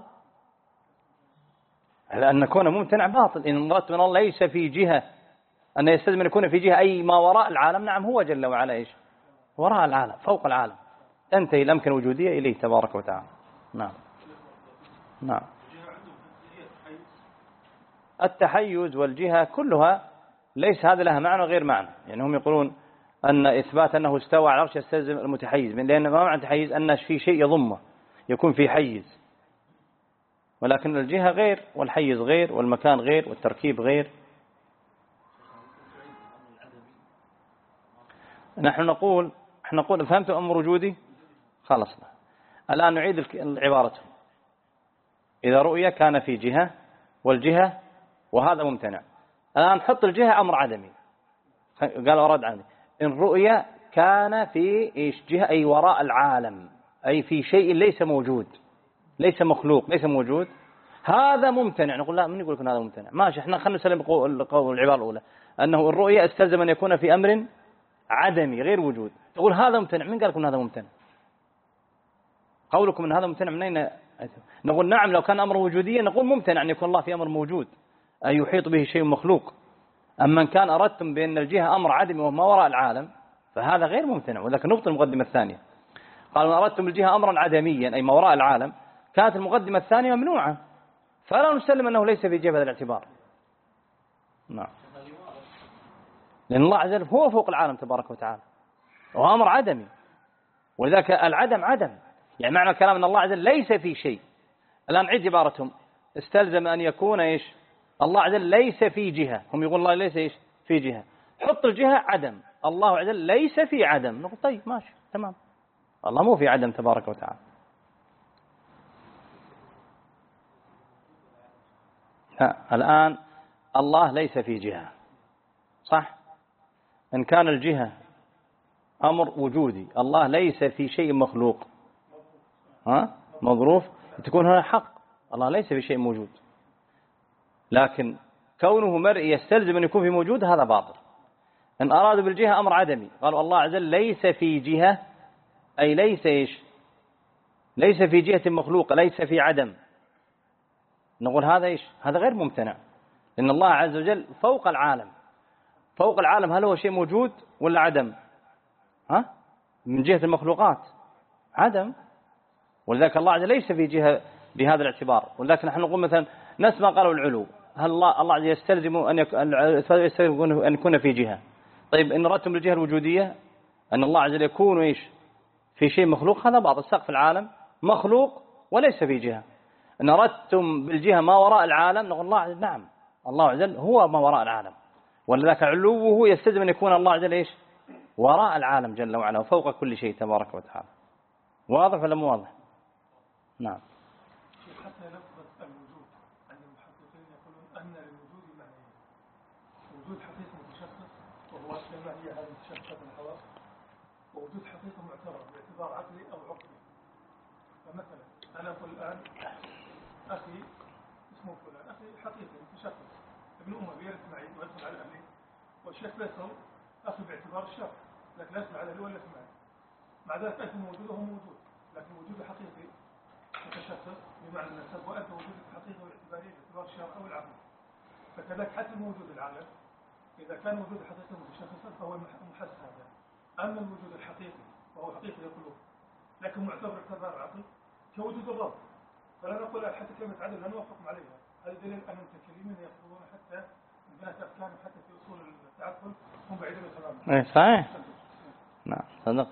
على أن كونه ممتنع باطل. إن أردتم أن الله ليس في جهة أن يستلزم أن يكون في جهة أي ما وراء العالم، نعم هو جل وعلا إيش وراء العالم فوق العالم، تنتهي الأمكنة الوجودية إليه تبارك وتعالى. نعم نعم. التحيز والجهة كلها ليس هذا لها معنى غير معنى. يعني هم يقولون أن إثبات أنه استوى على العرش يستلزم المتحيز، لأن ما معنى التحيز؟ أن في شيء يضمه يكون في حيز، ولكن الجهة غير والحيز غير والمكان غير والتركيب غير. نحن نقول نحن نقول فهمت أمر وجودي خلصنا. الآن نعيد العبارة. إذا رؤية كان في جهة والجهة وهذا ممتنع، الآن نحط الجهة أمر عدمي. قال أراد عندي إن رؤية كان في إيش جهة أي وراء العالم، أي في شيء ليس موجود ليس مخلوق ليس موجود، هذا ممتنع. نقول لا، من يقول لكم هذا ممتنع؟ ماشي، احنا خلينا نسلم القول العبارة الأولى أنه الرؤية استلزم أن يكون في أمر عدمي غير وجود. تقول هذا ممتنع، من قال لكم هذا ممتنع؟ قولكم أن هذا ممتنع من أين؟ نقول نعم لو كان أمر وجوديا نقول ممتنع أن يكون الله في أمر موجود أي يحيط به شيء مخلوق. أما إن كان أردتم بأن الجهة أمر عدمي وما وراء العالم فهذا غير ممتنع. ولكن نقطة المقدمة الثانية قالوا أردتم الجهة أمرا عدميا أي ما وراء العالم، كانت المقدمة الثانية ممنوعة، فلا نسلم أنه ليس في جهة هذا الاعتبار. نعم، لأن الله عز وجل هو فوق العالم تبارك وتعالى وهو أمر عدمي، ولذلك العدم عدم، يعني معنى الكلام أن الله عز وجل ليس في شيء. الآن عد عبارتهم استلزم أن يكون إيش الله عز وجل ليس في جهة، هم يقول الله ليس إيش في جهة، حط الجهة عدم، الله عز وجل ليس في عدم. نقول طيب ماشي تمام، الله مو في عدم تبارك وتعالى. الآن الله ليس في جهة صح؟ إن كان الجهة أمر وجودي، الله ليس في شيء مخلوق ها مظروف، تكون هنا حق، الله ليس في شيء موجود. لكن كونه مرئي يستلزم أن يكون في موجود، هذا باطل. إن أرادوا بالجهة أمر عدمي قالوا الله عز وجل ليس في جهة أي ليس إيش ليس في جهة مخلوقة ليس في عدم، نقول هذا إيش هذا غير ممتنع، لأن الله عز وجل فوق العالم. فوق العالم هل هو شيء موجود ولا عدم؟ ها من جهة المخلوقات عدم، ولذلك الله عز وجل ليس في جهة بهذا الاعتبار. ولذلك نحن نقول مثلا نسمع قالوا العلو، هل الله الله عز وجل يستلزم أن يستلزم أن يكون في جهة؟ طيب إن أردتم بالجهة الوجودية أن الله عز وجل يكون إيش في شيء مخلوق، هذا بعض سقف العالم مخلوق وليس في جهة. إن أردتم بالجهة ما وراء العالم نقول الله عز وجل نعم الله عز وجل هو ما وراء العالم، ولذلك علوه يستلزم أن يكون الله عز وجل إيش وراء العالم جل وعلا وفوق كل شيء تبارك وتعالى. واضح ولا مو واضح؟ نعم. حتى لفظة الوجود عند المحققين يقولون أن للوجود معنيين، وجود حقيقة متشخص وهو كما هي هذه التشخصات الحواس، ووجود حقيقة معتبر باعتبار عقلي أو عقلي. فمثلا أنا أقول الآن أخي اسمه فلان، أخي حقيقي متشخص ابن أمه يرث معي ويدخل على أهلي، والشيخ فيصل أخي باعتبار الشرط لكن لا يسمع على أهلي ولا يسمع، مع ذلك أنت موجود وهو موجود، لكن وجود حقيقي متشخص بمعنى النسب، وأنت وجودك حقيقي واعتباري باعتبار الشرع أو العقل. فكذلك حتى موجود العقل إذا كان وجود الحقيقي متشخصا فهو محس هذا. أما الوجود الحقيقي وهو حقيقي القلوب لكن معتبر باعتبار العقل كوجود الرب، فلا نقول حتى كلمة عدل لا نوافقهم عليها. هذا دليل أن المتكلمين يقولون حتى من بنات أفكارهم حتى في أصول التعقل هم بعيدون تماما. إيه صحيح. نعم صدق.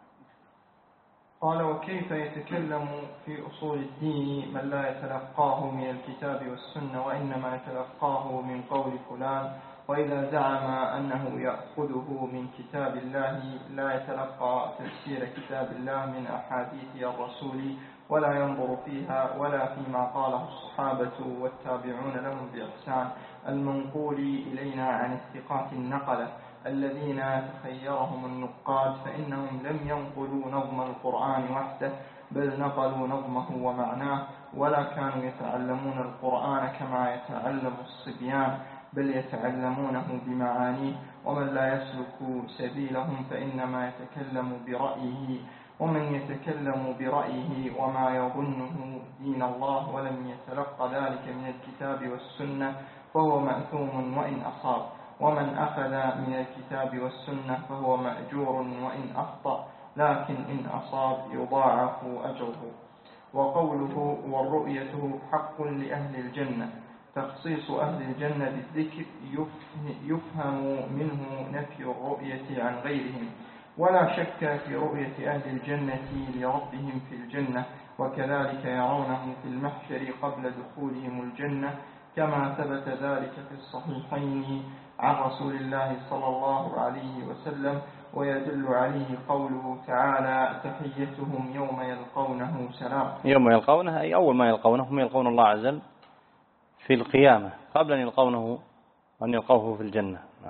قال وكيف يتكلم في أصول الدين من لا يتلقاه من الكتاب والسنة وإنما يتلقاه من قول فلان، وإذا زعم أنه يأخذه من كتاب الله لا يتلقى تفسير كتاب الله من أحاديث الرسول ولا ينظر فيها ولا فيما قاله الصحابة والتابعون لهم بإحسان المنقول إلينا عن الثقات النقلة الذين تخيرهم النقاد، فإنهم لم ينقلوا نظم القرآن وحده بل نقلوا نظمه ومعناه، ولا كانوا يتعلمون القرآن كما يتعلم الصبيان بل يتعلمونه بمعانيه. ومن لا يسلك سبيلهم فإنما يتكلم برأيه، ومن يتكلم برأيه وما يظنه دين الله ولم يتلقى ذلك من الكتاب والسنة فهو مأثوم وإن أصاب، ومن أخذ من الكتاب والسنة فهو مأجور وإن أخطأ، لكن إن أصاب يضاعف أجره. وقوله والرؤية حق لأهل الجنة، تخصيص أهل الجنة بالذكر يفهم منه نفي الرؤية عن غيرهم، ولا شك في رؤية أهل الجنة لربهم في الجنة، وكذلك يرونه في المحشر قبل دخولهم الجنة كما ثبت ذلك في الصحيحين عن رسول الله صلى الله عليه وسلم. ويدل عليه قوله تعالى تحيتهم يوم يلقونه سلام. يوم يلقونه أي أول ما يلقونه هم يلقون الله عز وجل في القيامة قبل أن يلقونه أن يلقوه في الجنة. نعم.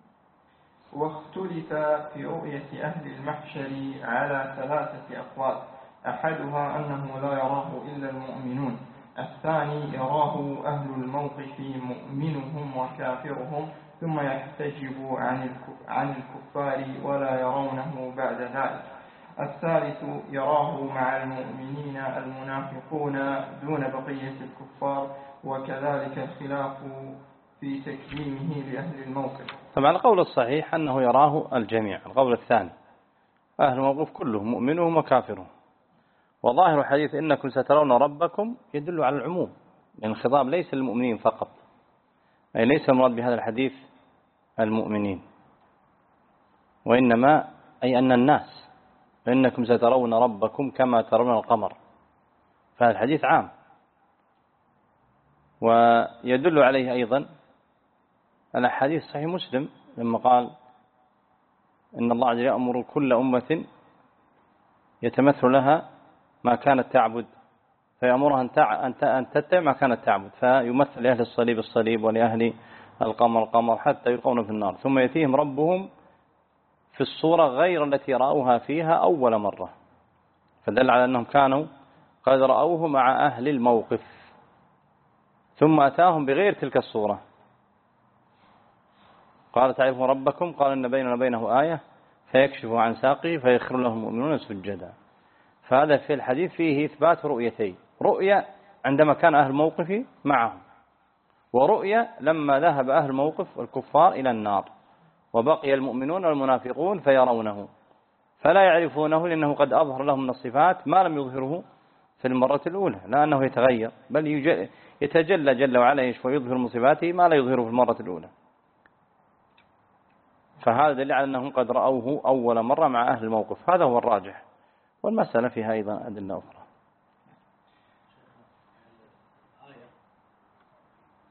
واختلف في رؤية أهل المحشر على ثلاثة أقوال، أحدها أنه لا يراه إلا المؤمنون، الثاني يراه أهل الموقف مؤمنهم وكافرهم ثم يحتجب عن الكفار ولا يرونه بعد ذلك، الثالث يراه مع المؤمنين المنافقون دون بقية الكفار، وكذلك الخلاف في تكريمه لأهل الموقف. طبعا القول الصحيح أنه يراه الجميع. القول الثاني أهل الموقف كلهم مؤمنهم وكافرهم، وظاهر الحديث إنكم سترون ربكم يدل على العموم، لأن الخطاب ليس للمؤمنين فقط، أي ليس المراد بهذا الحديث المؤمنين، وإنما أي أن الناس فإنكم سترون ربكم كما ترون القمر، فهذا الحديث عام. ويدل عليه أيضا الحديث صحيح مسلم لما قال إن الله عز وجل يأمر كل أمة يتمثل لها ما كانت تعبد فيأمرها أن تتبع ما كانت تعبد، فيمثل لأهل الصليب الصليب ولأهل القمر القمر حتى يلقون في النار، ثم يأتيهم ربهم في الصورة غير التي رأوها فيها أول مرة، فدل على أنهم كانوا قد رأوه مع أهل الموقف ثم أتاهم بغير تلك الصورة. قال تعرفوا ربكم قال إن بيننا وبينه آية فيكشف عن ساقه فيخر له المؤمنون سجدا. فهذا في الحديث فيه إثبات رؤيتين، رؤية عندما كان أهل الموقف معهم، ورؤية لما ذهب أهل الموقف الكفار إلى النار وبقي المؤمنون والمنافقون فيرونه فلا يعرفونه، لأنه قد أظهر لهم من الصفات ما لم يظهره في المرة الأولى، لا أنه يتغير بل يتجلى جل وعلا ويظهر من صفاته ما لا يظهره في المرة الأولى. فهذا دليل على أنهم قد رأوه أول مرة مع أهل الموقف، هذا هو الراجح، والمسألة فيها أيضا أدلة أخرى.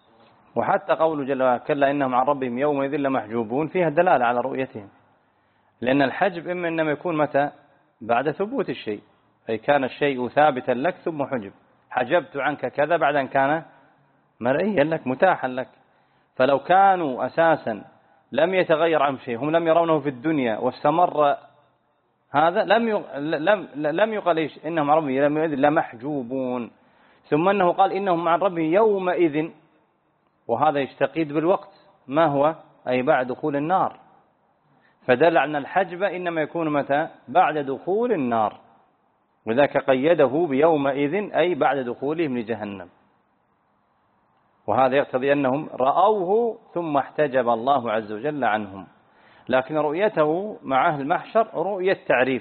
وحتى قوله جل وعلا كلا إنهم عن ربهم يومئذ لمحجوبون فيها دلالة على رؤيتهم، لأن الحجب إما إنما يكون متى؟ بعد ثبوت الشيء، أي كان الشيء ثابتا لك ثم حجب، حجبت عنك كذا بعد أن كان مرئيا لك متاحا لك. فلو كانوا أساسا لم يتغير عنهم شيء، هم لم يرونه في الدنيا واستمر هذا، لم لم لم يقال إيش إنهم عن ربهم يومئذ لمحجوبون. ثم أنه قال إنهم عن ربهم يومئذ، وهذا يستقيد بالوقت، ما هو؟ أي بعد دخول النار. فدل أن الحجب إنما يكون متى؟ بعد دخول النار، وذاك قيده بيومئذ أي بعد دخولهم لجهنم. وهذا يقتضي أنهم رأوه ثم احتجب الله عز وجل عنهم. لكن رؤيته مع أهل المحشر رؤية تعريف،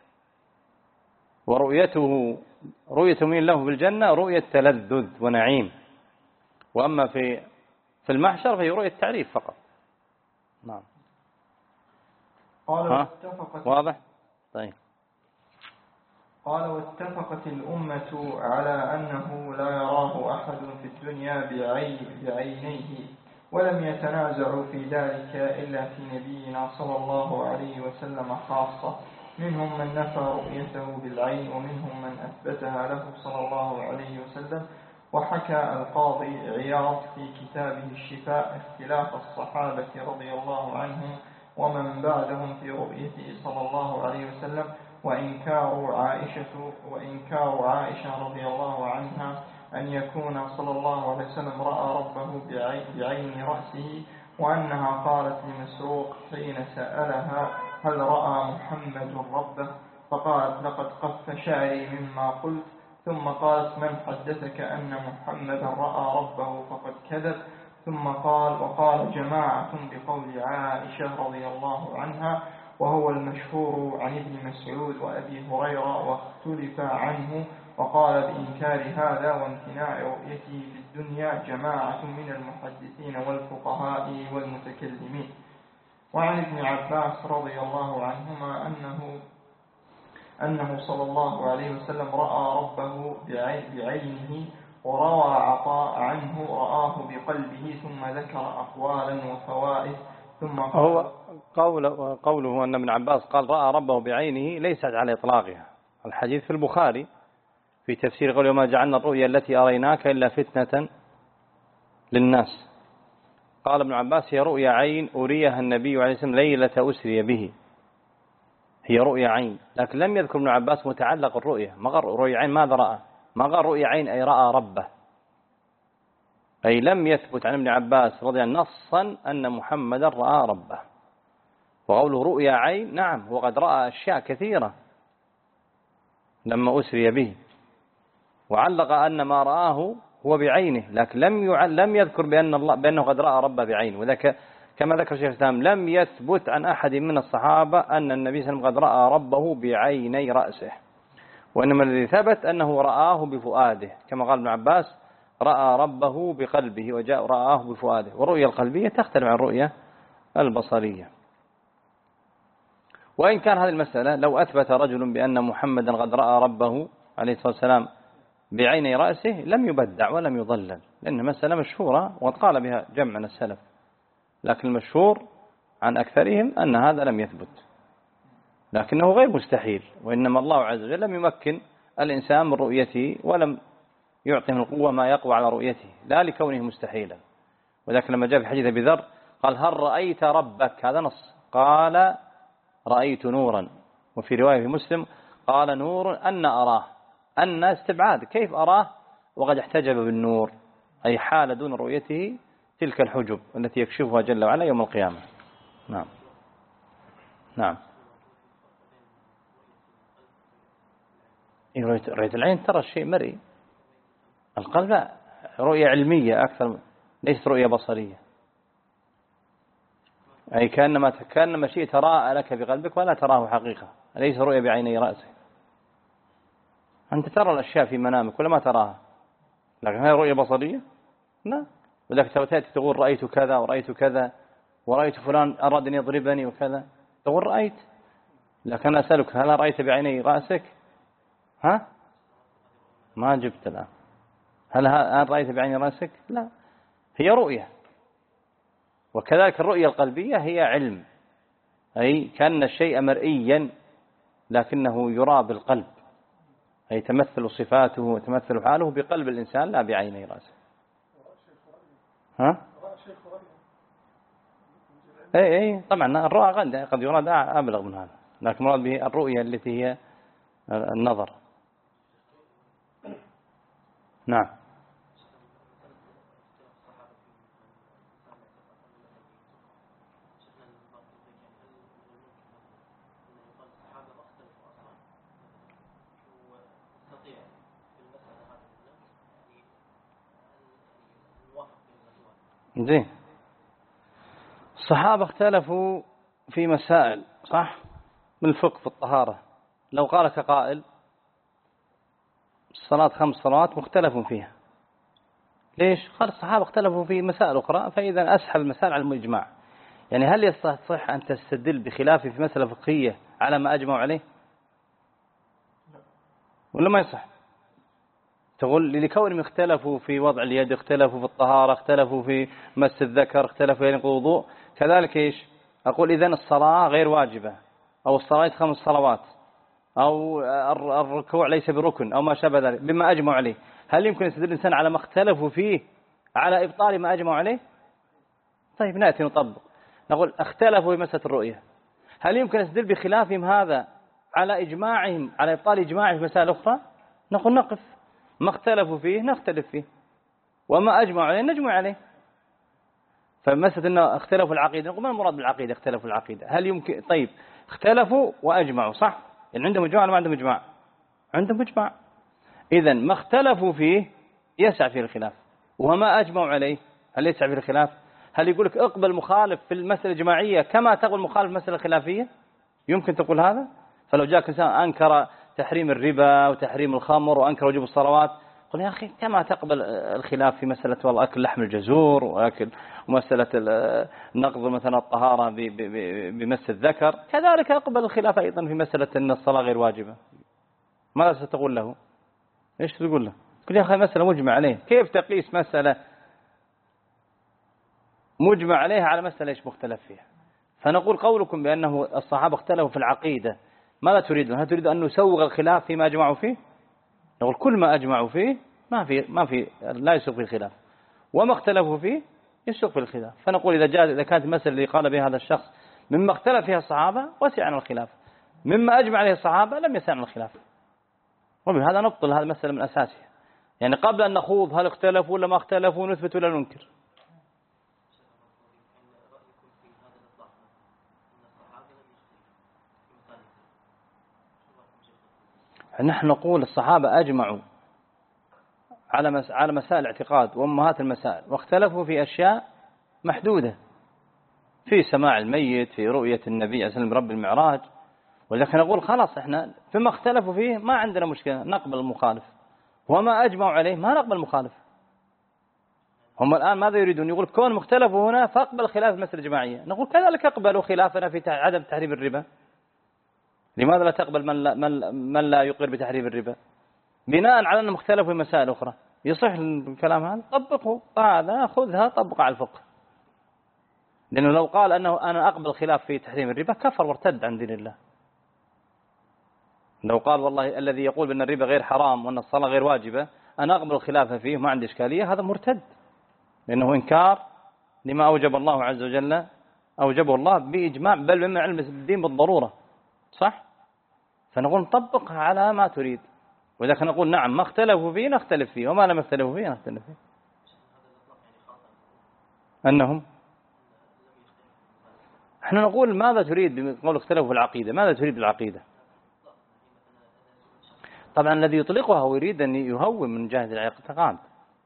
ورؤيته رؤية من له بالجنة رؤية تلذذ ونعيم، وأما في في المحشر فهي رؤية تعريف فقط. نعم. قال واتفقت واضح؟ طيب. قال واتفقت الأمة على أنه لا يراه أحد في الدنيا بعينيه، ولم يتنازعوا في ذلك إلا في نبينا صلى الله عليه وسلم خاصة، منهم من نفى رؤيته بالعين ومنهم من أثبتها له صلى الله عليه وسلم. وحكى القاضي عياض في كتابه الشفاء اختلاف الصحابة رضي الله عنهم ومن بعدهم في رؤيته صلى الله عليه وسلم، وإنكار عائشة وإنكار عائشة رضي الله عنها أن يكون صلى الله عليه وسلم رأى ربه بعين رأسه، وأنها قالت لمسروق حين سألها هل رأى محمد ربه، فقالت لقد قف شعري مما قلت، ثم قالت من حدثك أن محمدا رأى ربه فقد كذب، ثم قال وقال جماعة بقول عائشة رضي الله عنها، وهو المشهور عن ابن مسعود وأبي هريرة واختلف عنه، وقال بإنكار هذا وامتناع رؤيته في الدنيا جماعة من المحدثين والفقهاء والمتكلمين. وعن ابن عباس رضي الله عنهما أنه أنه صلى الله عليه وسلم رأى ربه بعينه، وروى عطاء عنه رآه بقلبه، ثم ذكر أقوالا وفوائد، ثم قال هو قول قوله أن ابن عباس قال رأى ربه بعينه ليست على إطلاقها. الحديث في البخاري في تفسير قوله ما جعلنا الرؤيا التي أريناك إلا فتنة للناس. قال ابن عباس هي رؤيا عين أريها النبي عليه السلام ليلة أسري به، هي رؤيا عين، لكن لم يذكر ابن عباس متعلق الرؤيا. ما قال رؤيا عين ماذا رأى؟ ما قال رؤيا عين أي رأى ربه، أي لم يثبت عن ابن عباس رضي الله عنه نصا أن محمدا رأى ربه. وقوله رؤيا عين نعم وقد رأى أشياء كثيرة لما أسري به، وعلق أن ما رآه هو بعينه، لكن لم لم يذكر بأن الله بأنه قد رأى ربه بعينه. وذاك كما ذكر شيخ الإسلام لم يثبت عن أحد من الصحابة أن النبي صلى الله عليه وسلم قد رأى ربه بعيني رأسه، وإنما الذي ثبت أنه رآه بفؤاده، كما قال ابن عباس رأى ربه بقلبه وجاء رآه بفؤاده. والرؤية القلبية تختلف عن الرؤية البصرية. وإن كان هذه المسألة لو أثبت رجل بأن محمدا قد رأى ربه عليه الصلاة والسلام بعيني رأسه لم يبدع ولم يضلل، لأن مسألة مشهورة وقد قال بها جمع من السلف، لكن المشهور عن أكثرهم أن هذا لم يثبت، لكنه غير مستحيل، وإنما الله عز وجل لم يمكن الإنسان من رؤيته ولم يعطيه القوة ما يقوى على رؤيته، لا لكونه مستحيلا. وذلك لما جاء في حديث أبي ذر قال هل رأيت ربك؟ هذا نص، قال رأيت نورا. وفي رواية في مسلم قال نور أن أراه، أن استبعاد، كيف أراه وقد احتجب بالنور، أي حال دون رؤيته تلك الحجب التي يكشفها جل وعلا يوم القيامة. نعم نعم. رؤية العين ترى الشيء مرئي، القلب رؤية علمية أكثر، ليست رؤية بصرية، أي كأنما كأنما شيء ترى لك بقلبك ولا تراه حقيقة، ليس رؤية بعيني رأسك. أنت ترى الأشياء في منامك ولا ما تراها، لكن هي رؤية بصرية؟ لا. وذلك تأتي تقول رأيت كذا ورأيت كذا ورأيت فلان أراد أن يضربني وكذا، تقول رأيت، لكن أسألك هل رأيت بعيني رأسك؟ ها؟ ما جبت الآن. هل هل رأيت بعيني رأسك؟ لا، هي رؤية. وكذلك الرؤية القلبية هي علم، أي كأن الشيء مرئيا لكنه يرى بالقلب، أي تمثل صفاته وتمثل حاله بقلب الإنسان لا بعيني رأسه. ها؟ أي أي طبعا الرؤى قد يراد أبلغ من هذا، لكن مراد به الرؤية التي هي النظر. نعم. زين، الصحابة اختلفوا في مسائل صح من الفقه في الطهارة. لو قالك قائل الصلاة خمس صلوات مختلف فيها، ليش؟ قال الصحابة اختلفوا في مسائل أخرى، فإذا أسحب المسائل على المجمع. يعني هل يصح أن تستدل بخلافه في مسألة فقهية على ما أجمعوا عليه ولا ما يصح؟ تقول لكونهم اختلفوا في وضع اليد، اختلفوا في الطهارة، اختلفوا في مس الذكر، اختلفوا في الوضوء، كذلك إيش؟ أقول إذن الصلاة غير واجبة، أو الصلاة خمس صلوات، أو الركوع ليس بركن، أو ما شابه ذلك بما أجمعوا عليه. هل يمكن يستدل الإنسان على ما اختلفوا فيه على إبطال ما أجمعوا عليه؟ طيب نأتي نطبق، نقول اختلفوا في مسألة الرؤية، هل يمكن يستدل بخلافهم هذا على إجماعهم على إبطال إجماعهم في مسائل أخرى؟ نقول نقف، ما اختلفوا فيه نختلف فيه، وما أجمعوا عليه نجمع عليه. فمسألة أنه اختلفوا العقيدة، نقول ما المراد بالعقيدة اختلفوا العقيدة؟ هل يمكن؟ طيب اختلفوا وأجمعوا صح؟ يعني عندهم إجماع ولا ما عندهم إجماع؟ عندهم إجماع. إذن ما اختلفوا فيه يسع فيه الخلاف، وما أجمعوا عليه هل يسع فيه الخلاف؟ هل يقولك اقبل مخالف في المسألة الجماعية كما تقبل مخالف في المسألة الخلافية؟ يمكن تقول هذا؟ فلو جاءك إنسان أنكر تحريم الربا وتحريم الخمر وأنكر وجوب الصلوات، قل يا أخي كما تقبل الخلاف في مسألة والله أكل لحم الجزور وأكل ومسألة نقض مثلا الطهارة بمس الذكر، كذلك أقبل الخلاف أيضا في مسألة أن الصلاة غير واجبة. ماذا ستقول له؟ إيش تقول له؟ تقول يا أخي مسألة مجمع عليه، كيف تقيس مسألة مجمع عليها على مسألة إيش مختلف فيها؟ فنقول قولكم بأنه الصحابة اختلفوا في العقيدة ماذا تريدون؟ هل تريد أن نسوغ الخلاف فيما أجمعوا فيه؟ نقول كل ما أجمعوا فيه ما في ما في لا يسوق في الخلاف، وما اختلفوا فيه يسوق في الخلاف. فنقول إذا جاء إذا كانت المسألة اللي قال بها هذا الشخص مما اختلف فيها الصحابة وسعنا الخلاف، مما أجمع عليه الصحابة لم يسعنا الخلاف، وبهذا نبطل هذا المسألة من أساسها. يعني قبل أن نخوض هل اختلفوا ولا ما اختلفوا نثبت ولا ننكر. نحن نقول الصحابة أجمعوا على على مسائل الاعتقاد وأمهات المسائل، واختلفوا في أشياء محدودة، في سماع الميت، في رؤية النبي عليه الصلاة والسلام رب المعراج، ولكن نقول خلاص احنا فيما اختلفوا فيه ما عندنا مشكلة نقبل المخالف، وما أجمعوا عليه ما نقبل المخالف. هم الآن ماذا يريدون؟ يقول كون مختلفوا هنا فاقبل خلاف المسألة الجماعية، نقول كذلك اقبلوا خلافنا في عدم تحريم الربا. لماذا لا تقبل من لا, من, من لا يقر بتحريم الربا بناء على أنهم اختلفوا في مسائل أخرى؟ يصح الكلام هذا؟ طبقه، هذا خذها طبق على الفقه. لأنه لو قال أنه أنا أقبل خلاف في تحريم الربا كفر وارتد عن دين الله. لو قال والله الذي يقول بأن الربا غير حرام وأن الصلاة غير واجبة أنا أقبل الخلاف فيه ما عندي إشكالية، هذا مرتد، لأنه إنكار لما أوجب الله عز وجل أوجبه الله بإجماع بل مما علم الدين بالضرورة صح؟ فنقول نطبقها على ما تريد، وإذا كان نقول نعم ما اختلفوا فيه نختلف فيه، وما لم يختلفوا فيه نختلف فيه. أنهم احنا نقول ماذا تريد بقول اختلفوا في العقيدة؟ ماذا تريد بالعقيدة؟ طبعا الذي يطلقها ويريد أن يهون من جهة الاعتقاد.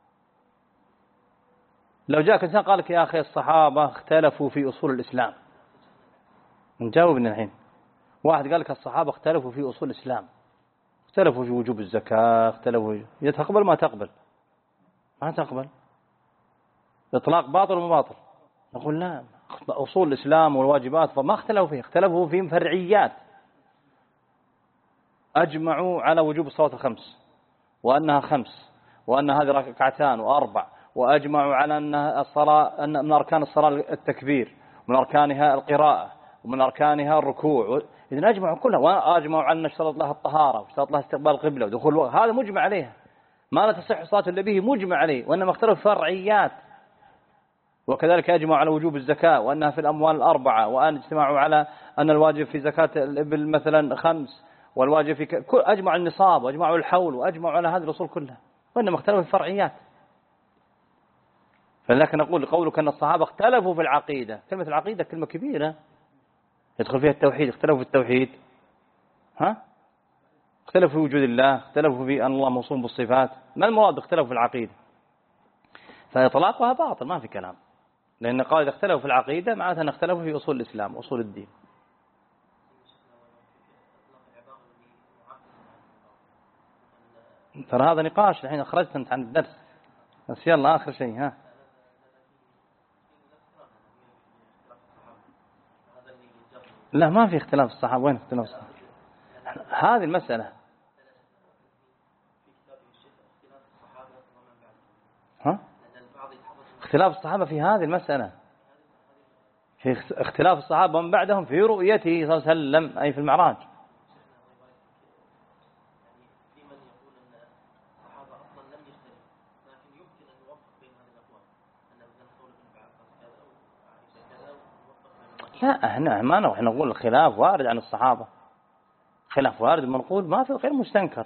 لو جاءك إنسان قال لك يا أخي الصحابة اختلفوا في أصول الإسلام، نجاوبنا الحين. واحد قال لك الصحابة اختلفوا في أصول الإسلام، اختلفوا في وجوب الزكاة، اختلفوا تقبل ما تقبل؟ ما تقبل، إطلاق باطل ومباطل. نقول لا، أصول الإسلام والواجبات فما اختلفوا فيه، اختلفوا في فرعيات. أجمعوا على وجوب الصلاة الخمس وأنها خمس وأن هذه ركعتان وأربع، وأجمعوا على أن الصلاة أن من أركان الصلاة التكبير، من أركانها القراءة، ومن أركانها الركوع، إذن أجمعوا كلها، وأجمعوا على أن اشترط لها الطهارة واشترط لها استقبال القبلة ودخول الوقت، هذا مجمع عليها، ما لا تصح صلاة إلا به مجمع عليه، وإنما اختلف فرعيات. وكذلك أجمعوا على وجوب الزكاة وأنها في الأموال الأربعة، وأن اجتمعوا على أن الواجب في زكاة الإبل مثلا خمس، والواجب في ك... أجمعوا النصاب وأجمعوا الحول وأجمعوا على هذه الأصول كلها، وإنما اختلفوا الفرعيات. فلذلك نقول قولك أن الصحابة اختلفوا في العقيدة، كلمة العقيدة كلمة كبيرة يدخل فيها التوحيد، اختلفوا في التوحيد، ها؟ اختلفوا في وجود الله، اختلفوا في أن الله موصوف بالصفات، ما المراد اختلفوا في العقيدة؟ فإطلاقها باطل، ما في كلام، لأن قال إذا اختلفوا في العقيدة معناته أن اختلفوا في أصول الإسلام وأصول الدين. ترى هذا نقاش الحين، أخرجت أنت عن الدرس بس، يلا آخر شيء. ها لا ما في اختلاف الصحابة، وين اختلاف الصحابة؟ هذه المسألة ها؟ اختلاف الصحابة في هذه المسألة، في اختلاف الصحابة ومن بعدهم في رؤيته صلى الله عليه وسلم أي في المعراج. لا احنا ما نروح نقول الخلاف وارد عن الصحابة، خلاف وارد منقول ما في غير مستنكر.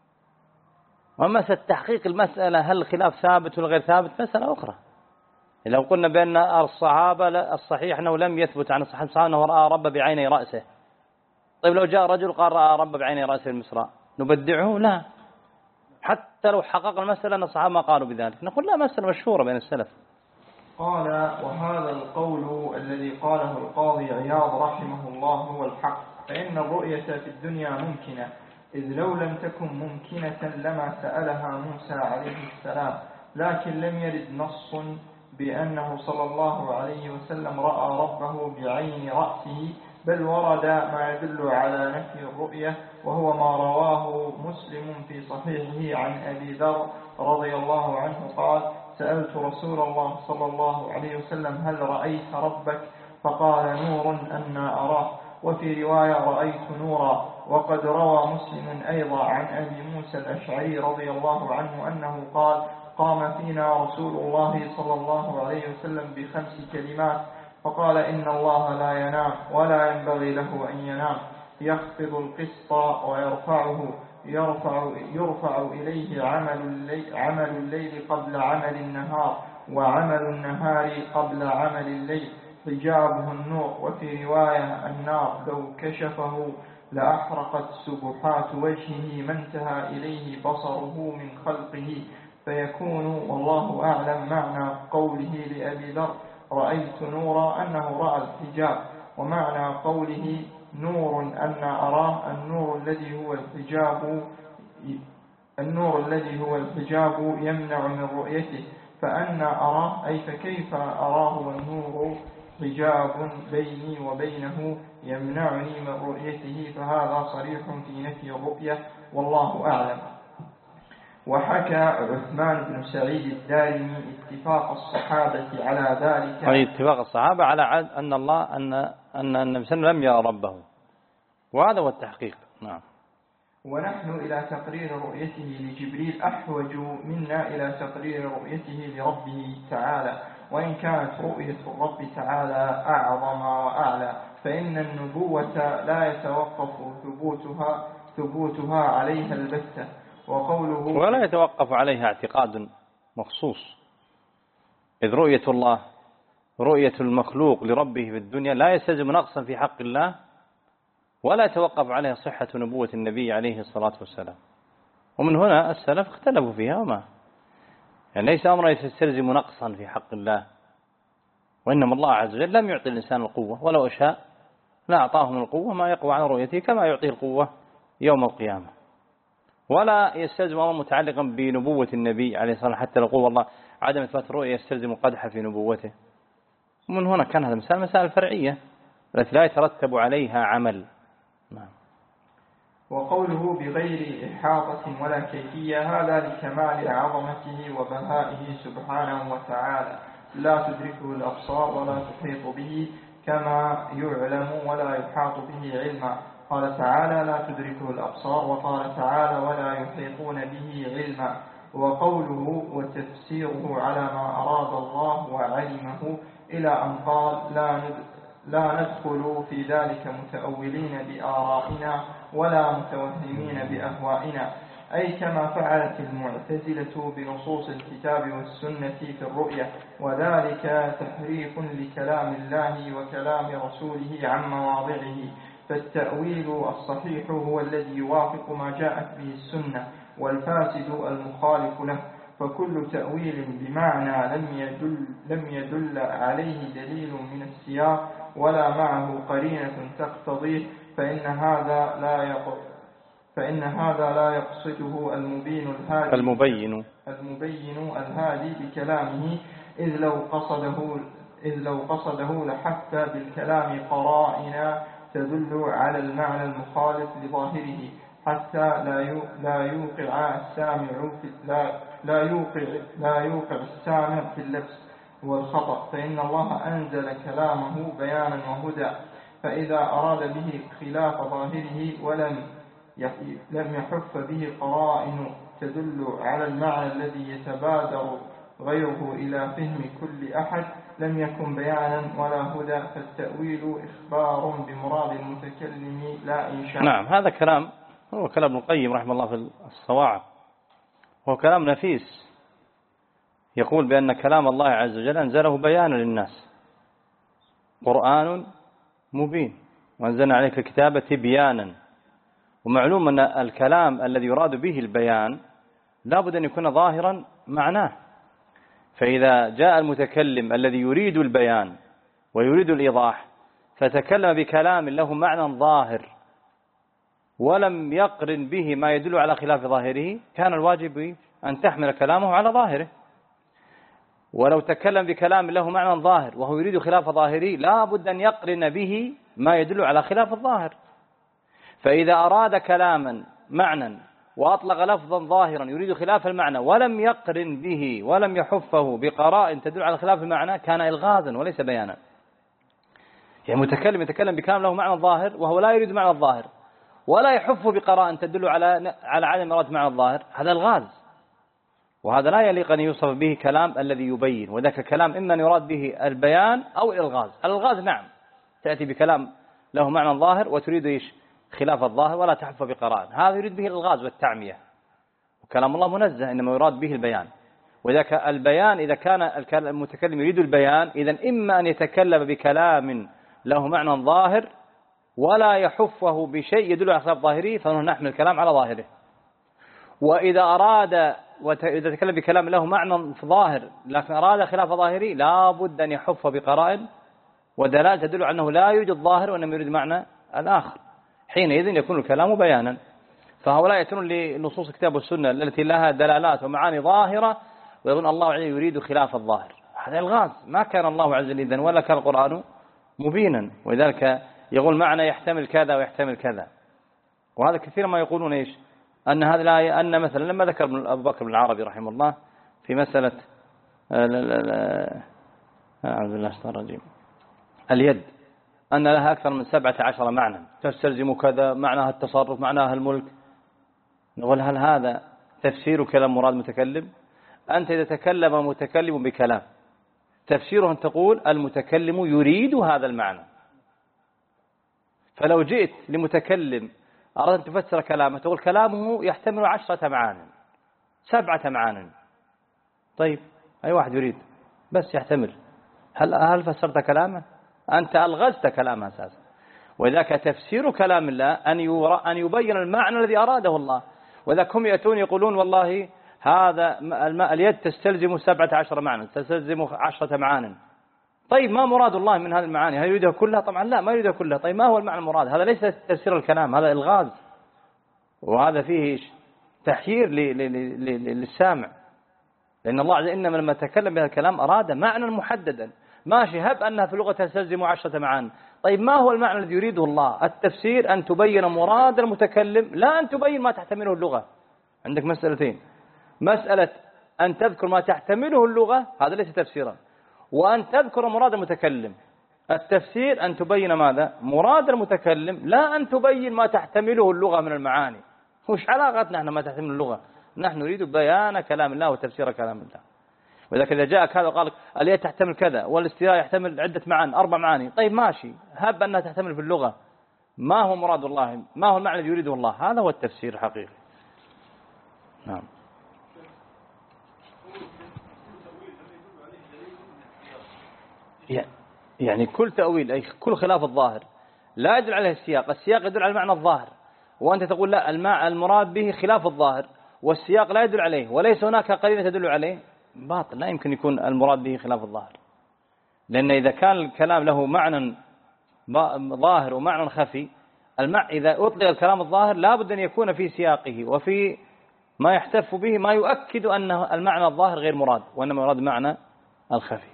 ومسألة تحقيق المسألة هل الخلاف ثابت ولا غير ثابت مسألة أخرى. لو قلنا بأن الصحابة الصحيح أنه لم يثبت عن الصحابة أنه رأى رب بعيني رأسه، طيب لو جاء رجل قال رأى رب بعيني رأسه المسراء نبدعه؟ لا، حتى لو حقق المسألة أن الصحابة ما قالوا بذلك نقول لا، مسألة مشهورة بين السلف. قال: وهذا القول الذي قاله القاضي عياض رحمه الله هو الحق، فإن الرؤية في الدنيا ممكنة، إذ لو لم تكن ممكنة لما سألها موسى عليه السلام، لكن لم يرد نص بأنه صلى الله عليه وسلم رأى ربه بعين رأسه، بل ورد ما يدل على نفي الرؤية، وهو ما رواه مسلم في صحيحه عن أبي ذر رضي الله عنه قال: سألت رسول الله صلى الله عليه وسلم: هل رأيت ربك؟ فقال: نور أنا أراه. وفي رواية: رأيت نورا. وقد روى مسلم أيضا عن أبي موسى الأشعري رضي الله عنه أنه قال: قام فينا رسول الله صلى الله عليه وسلم بخمس كلمات فقال: إن الله لا ينام ولا ينبغي له أن ينام، يخفض القسط ويرفعه، يرفع, يرفع إليه عمل الليل, عمل الليل قبل عمل النهار، وعمل النهار قبل عمل الليل، حجابه النور. وفي رواية: النار لو كشفه لأحرقت سبحات وجهه ما انتهى إليه بصره من خلقه، فيكون والله أعلم معنى قوله لأبي ذر: رأيت نورا أنه رأى الحجاب، ومعنى قوله نور أن أراه النور الذي هو الحجاب النور الذي هو الحجاب يمنع من رؤيته، فأن أراه أي فكيف أراه والنور حجاب بيني وبينه يمنعني من رؤيته، فهذا صريح في نفي الرؤية والله أعلم. وحكى عثمان بن سعيد الدارمي اتفاق الصحابة على ذلك، أي اتفاق الصحابة على أن الله أن أن النبي صلى الله عليه وسلم لم يرى ربه، وهذا هو التحقيق. نعم. ونحن إلى تقرير رؤيته لجبريل أحوج منا إلى تقرير رؤيته لربه تعالى، وإن كانت رؤية الرب تعالى أعظم وأعلى، فإن النبوة لا يتوقف ثبوتها ثبوتها عليها البتة، وقوله ولا يتوقف عليها اعتقاد مخصوص، إذ رؤية الله رؤية المخلوق لربه في الدنيا لا يستلزم نقصا في حق الله، ولا يتوقف عليها صحة نبوة النبي عليه الصلاة والسلام. ومن هنا السلف اختلفوا فيها، وما يعني ليس أمرا يستلزم نقصا في حق الله، وإنما الله عز وجل لم يعطي الإنسان القوة، ولو أشاء لا أعطاه من القوة ما يقوى عن رؤيته كما يعطيه القوة يوم القيامة. ولا يستلزم أمر متعلقا بنبوة النبي عليه الصلاة والسلام، حتى لو قوة الله عدم إثبات الرؤية يستلزم قدح في نبوته. ومن هنا كان هذا مسائل مسائل فرعية التي لا يترتب عليها عمل. نعم. وقوله بغير إحاطة ولا كيفية، هذا لكمال عظمته وبهائه سبحانه وتعالى، لا تدركه الأبصار ولا تحيط به، كما يعلم ولا يحاط به علما. قال تعالى لا تدركه الأبصار، وقال تعالى ولا يحيطون به علما. وقوله وتفسيره على ما أراد الله وعلمه إلى أن قال لا لا ندخل في ذلك متأولين بآرائنا ولا متوهمين بأهوائنا، أي كما فعلت المعتزلة بنصوص الكتاب والسنة في الرؤية، وذلك تحريف لكلام الله وكلام رسوله عن مواضعه. فالتأويل الصحيح هو الذي يوافق ما جاءت به السنة، والفاسد المخالف له. فكل تأويل بمعنى لم يدل, لم يدل عليه دليل من السياق ولا معه قرينة تقتضيه فإن هذا لا يقصد فإن هذا لا يقصده المبين الهادي المبين المبين الهادي بكلامه، إذ لو قصده إذ لو قصده لحث بالكلام قرائن تدل على المعنى المخالف لظاهره، حتى لا لا يوقع السامع في لا لا يوقع لا يوقع السامع في اللبس والخطأ، فإن الله أنزل كلامه بيانا وهدى. فإذا أراد به خلاف ظاهره ولم لم يحف به قرائن تدل على المعنى الذي يتبادر غيره إلى فهم كل أحد لم يكن بيانا ولا هدى. فالتأويل إخبار بمراد المتكلم لا إنشاء. نعم، هذا كلام هو كلام ابن القيم رحمه الله في الصواعق، وهو كلام نفيس. يقول بأن كلام الله عز وجل أنزله بيانا للناس، قرآن مبين، وأنزلنا عليك الكتاب تبيانا. ومعلوم أن الكلام الذي يراد به البيان لا بد أن يكون ظاهرا معناه. فإذا جاء المتكلم الذي يريد البيان ويريد الإيضاح فتكلم بكلام له معنى ظاهر ولم يقرن به ما يدل على خلاف ظاهره، كان الواجب أن تحمل كلامه على ظاهره. ولو تكلم بكلام له معنى ظاهر وهو يريد خلاف ظاهره لا بد أن يقرن به ما يدل على خلاف الظاهر. فإذا أراد كلاما معنى وأطلق لفظا ظاهرا يريد خلاف المعنى ولم يقرن به ولم يحفه بقرائن تدل على خلاف المعنى كان إلغازا وليس بيانا. يعني متكلم يتكلم بكلام له معنى ظاهر وهو لا يريد معنى الظاهر ولا يحفه بقرائن تدل على على عدم إرادة معنى الظاهر، هذا الغاز، وهذا لا يليق أن يوصف به كلام الذي يبين. وذاك كلام إما أن يراد به البيان أو الإلغاز. الإلغاز نعم، تأتي بكلام له معنى ظاهر وتريد إيش خلاف الظاهر ولا تحفه بقرائن، هذا يريد به الإلغاز والتعمية. وكلام الله منزه إنما يراد به البيان. وذاك البيان إذا كان المتكلم يريد البيان إذن إما أن يتكلم بكلام له معنى ظاهر ولا يحفه بشيء يدل على خلاف ظاهره فنحن نحمل الكلام على ظاهره. وإذا أراد وإذا تكلم بكلام له معنى ظاهر لكن أراد خلاف ظاهره لا بد أن يحفه بقرائن ودلالة تدل على أنه لا يوجد ظاهر وإنما يريد معنى الآخر، حينئذ يكون الكلام بيانا. فهؤلاء يأتون لنصوص الكتاب والسنة التي لها دلالات ومعاني ظاهرة ويقول الله عز وجل يريد خلاف الظاهر، هذا الغاز. ما كان الله عز وجل إذن ولا كان القرآن مبينا، ولذلك يقول معنى يحتمل كذا ويحتمل كذا. وهذا كثيرا ما يقولون إيش أن هذا لا أن مثلا لما ذكر أبو بكر بن العربي رحمه الله في مسألة أعوذ بالله من الرجيم اليد أن لها أكثر من سبعة عشر معنى تستلزم كذا، معناها التصرف، معناها الملك. نقول هل هذا تفسير كلام مراد متكلم؟ أنت إذا تكلم متكلم بكلام تفسيره أن تقول المتكلم يريد هذا المعنى. فلو جئت لمتكلم أردت أن تفسر كلامه تقول كلامه يحتمل عشرة معان سبعة معان. طيب أي واحد يريد بس يحتمل، هل هل فسرت كلامه؟ أنت ألغزت كلامه أساسا. وذاك تفسير كلام الله أن يرى أن يبين المعنى الذي أراده الله. وذاك هم يأتون يقولون والله هذا اليد تستلزم سبعة عشر معنى تستلزم عشرة معان. طيب ما مراد الله من هذه المعاني؟ هل يريدها كلها؟ طبعا لا، ما يريدها كلها. طيب ما هو المعنى المراد؟ هذا ليس تفسير الكلام، هذا إلغاز، وهذا فيه تحيير للسامع. لأن الله عز وجل إنما لما تكلم بهذا الكلام أراد معنى محددا. ماشي، هب أنها في اللغة تستلزم عشرة معان. طيب ما هو المعنى الذي يريده الله؟ التفسير أن تبين مراد المتكلم لا أن تبين ما تحتمله اللغة. عندك مسألتين، مسألة أن تذكر ما تحتمله اللغة هذا ليس تفسيرا، وأن تذكر مراد المتكلم. التفسير أن تبين ماذا؟ مراد المتكلم، لا أن تبين ما تحتمله اللغة من المعاني. وش علاقتنا نحن ما تحتمل اللغة؟ نحن نريد بيان كلام الله وتفسير كلام الله. وإذا إذا جاءك هذا وقال الياء تحتمل كذا والاستواء يحتمل عدة معاني أربع معاني، طيب ماشي، هب أنها تحتمل في اللغة، ما هو مراد الله، ما هو المعنى الذي يريده الله، هذا هو التفسير الحقيقي. نعم. يعني كل تأويل أي كل خلاف الظاهر لا يدل عليه السياق، السياق يدل على المعنى الظاهر، وأنت تقول لا الماء المراد به خلاف الظاهر والسياق لا يدل عليه وليس هناك قرينة تدل عليه، باطل، لا يمكن يكون المراد به خلاف الظاهر. لأن إذا كان الكلام له معنى ظاهر ومعنى خفي، المعنى إذا أطلق الكلام الظاهر لا بد أن يكون في سياقه وفي ما يحتف به ما يؤكد أن المعنى الظاهر غير مراد وإنما مراد معنى الخفي.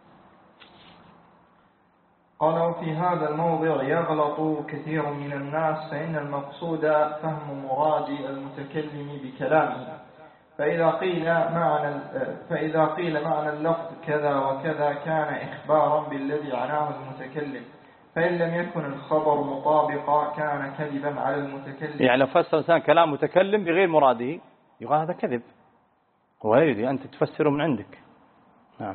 قالوا في هذا الموضع يغلط كثير من الناس، فإن المقصود فهم مراد المتكلم بكلامه، فإذا قيل معنى فإذا قيل معنى اللفظ كذا وكذا كان إخبارا بالذي عناه المتكلم، فإن لم يكن الخبر مطابقا كان كذبا على المتكلم. يعني لو فسر إنسان كلام متكلم بغير مراده يقال هذا كذب، هو يريد أنت تفسره من عندك. نعم.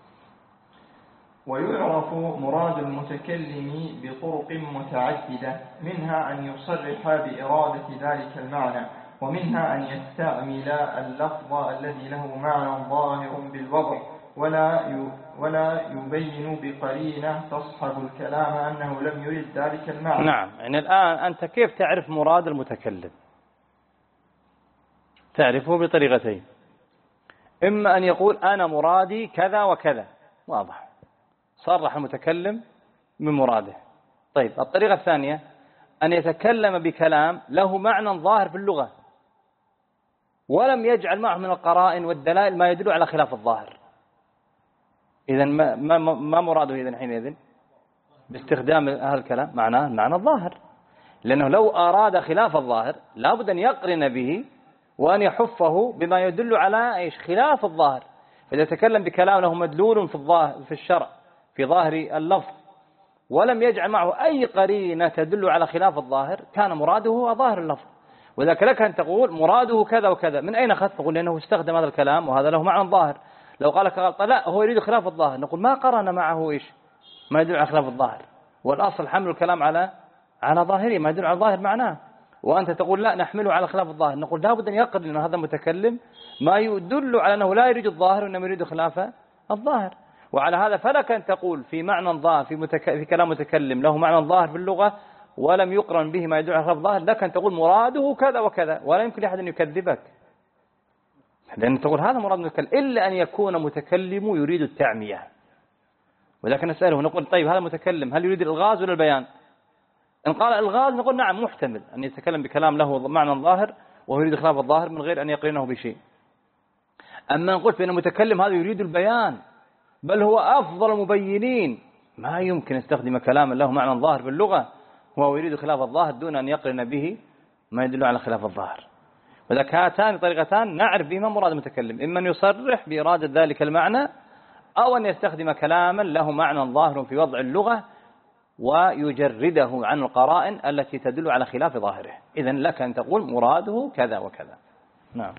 ويعرف مراد المتكلم بطرق متعددة، منها أن يصرح بإرادة ذلك المعنى، ومنها أن يستعمل اللفظ الذي له معنى ظاهر بالوضع ولا ولا يبين بقرينة تصحب الكلام أنه لم يرد ذلك المعنى. نعم. يعني الآن أنت كيف تعرف مراد المتكلم؟ تعرفه بطريقتين، إما أن يقول أنا مرادي كذا وكذا، واضح، صرح المتكلم من مراده. طيب الطريقة الثانية أن يتكلم بكلام له معنى ظاهر في اللغة ولم يجعل معه من القرائن والدلائل ما يدل على خلاف الظاهر. إذن ما, ما, ما مراده إذن حينئذ باستخدام هذا الكلام؟ معناه معنى الظاهر، لأنه لو أراد خلاف الظاهر لا بد أن يقرن به وأن يحفه بما يدل على إيش؟ خلاف الظاهر. فإذا تكلم بكلام له مدلول في الظاهر في الشرع في ظاهر اللفظ ولم يجعل معه أي قرينة تدل على خلاف الظاهر كان مراده هو ظاهر اللفظ. وذلك لك أن تقول مراده كذا وكذا، من أين أخذت؟ تقول لأنه استخدم هذا الكلام وهذا له معنى ظاهر. لو قال لك غلط لا هو يريد خلاف الظاهر، نقول ما قرن معه إيش؟ ما يدل على خلاف الظاهر، والأصل حمل الكلام على على ظاهره ما يدل على ظاهر معناه، وأنت تقول لا نحمله على خلاف الظاهر، نقول لا بد أن يقرن أن هذا متكلم ما يدل على أنه لا يريد الظاهر وإنما يريد خلاف الظاهر. وعلى هذا فلك أن تقول في معنى ظاهر في, متك... في كلام متكلم له معنى ظاهر في اللغة ولم يقرن به ما يدل على خلاف الظاهر، لك أن تقول مراده كذا وكذا ولا يمكن أحد أن يكذبك، لأن تقول هذا مراد المتكلم إلا أن يكون متكلم يريد التعمية. ولكن نسأله نقول طيب هذا متكلم هل يريد الإلغاز ولا البيان؟ إن قال الإلغاز نقول نعم محتمل أن يتكلم بكلام له معنى ظاهر وهو يريد خلاف الظاهر من غير أن يقرنه بشيء. أما نقول بأن المتكلم هذا يريد البيان بل هو أفضل المبينين، ما يمكن يستخدم كلاما له معنى ظاهر في اللغة وهو يريد خلاف الظاهر دون أن يقرن به ما يدل على خلاف الظاهر. وذلك هاتان طريقتان نعرف بهما مراد المتكلم، إما أن يصرح بإرادة ذلك المعنى أو أن يستخدم كلاما له معنى ظاهر في وضع اللغة ويجرده عن القرائن التي تدل على خلاف ظاهره. إذن لك أن تقول مراده كذا وكذا. نعم.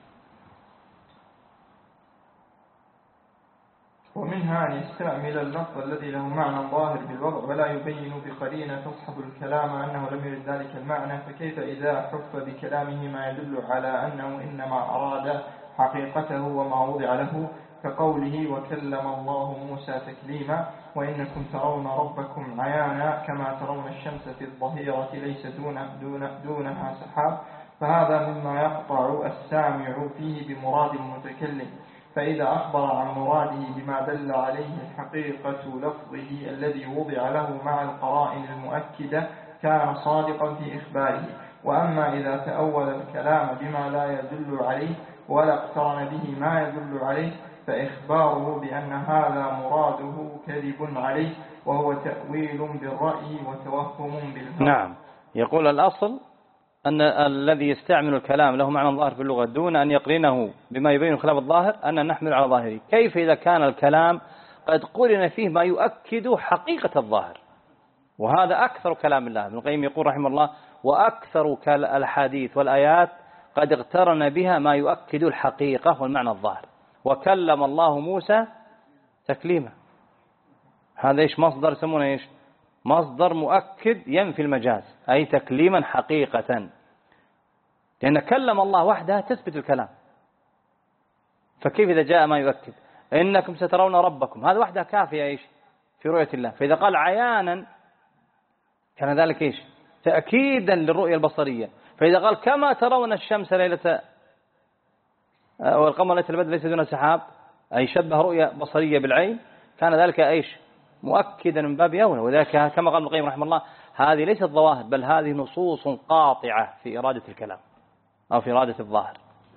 ومنها أن يستعمل اللفظ الذي له معنى ظاهر بالوضع ولا يبين بقرينة تصحب الكلام أنه لم يرد ذلك المعنى، فكيف إذا حف بكلامه ما يدل على أنه إنما أراد حقيقته وما وضع له، كقوله وكلم الله موسى تكليما وإنكم ترون ربكم عيانا كما ترون الشمس في الظهيرة ليس دون دون دونها سحاب، فهذا مما يقطع السامع فيه بمراد المتكلم. فإذا أخبر عن مراده بما دل عليه حقيقة لفظه الذي وضع له مع القرائن المؤكدة كان صادقا في إخباره. وأما إذا تأول الكلام بما لا يدل عليه ولا اقترن به ما يدل عليه فإخباره بأن هذا مراده كذب عليه وهو تأويل بالرأي وتوهم بالفهم. نعم. يقول الأصل أن الذي يستعمل الكلام له معنى ظاهر في اللغة دون أن يقرنه بما يبين خلاف الظاهر أن نحمل على ظاهره. كيف إذا كان الكلام قد قرن فيه ما يؤكد حقيقة الظاهر، وهذا أكثر كلام الله. ابن القيم يقول رحمه الله: وأكثر الحديث والآيات قد اقترن بها ما يؤكد الحقيقة والمعنى الظاهر. وكلم الله موسى تكليما. هذا إيش مصدر يسمونه إيش؟ مصدر مؤكد ينفي المجاز، أي تكليما حقيقة، لأن كلم الله وحده تثبت الكلام. فكيف إذا جاء ما يؤكد إنكم سترون ربكم، هذا وحده كافية إيش في رؤية الله. فإذا قال عيانا كان ذلك إيش؟ تأكيدا للرؤية البصرية. فإذا قال كما ترون الشمس ليلة والقمر ليلة البدر ليس دون سحاب، أي شبه رؤية بصرية بالعين، كان ذلك إيش؟ مؤكدا من باب أولى. وذلك كما قال ابن القيم رحمه الله: هذه ليست ظواهر، بل هذه نصوص قاطعة في إرادة الكلام أو في إرادة الظاهر.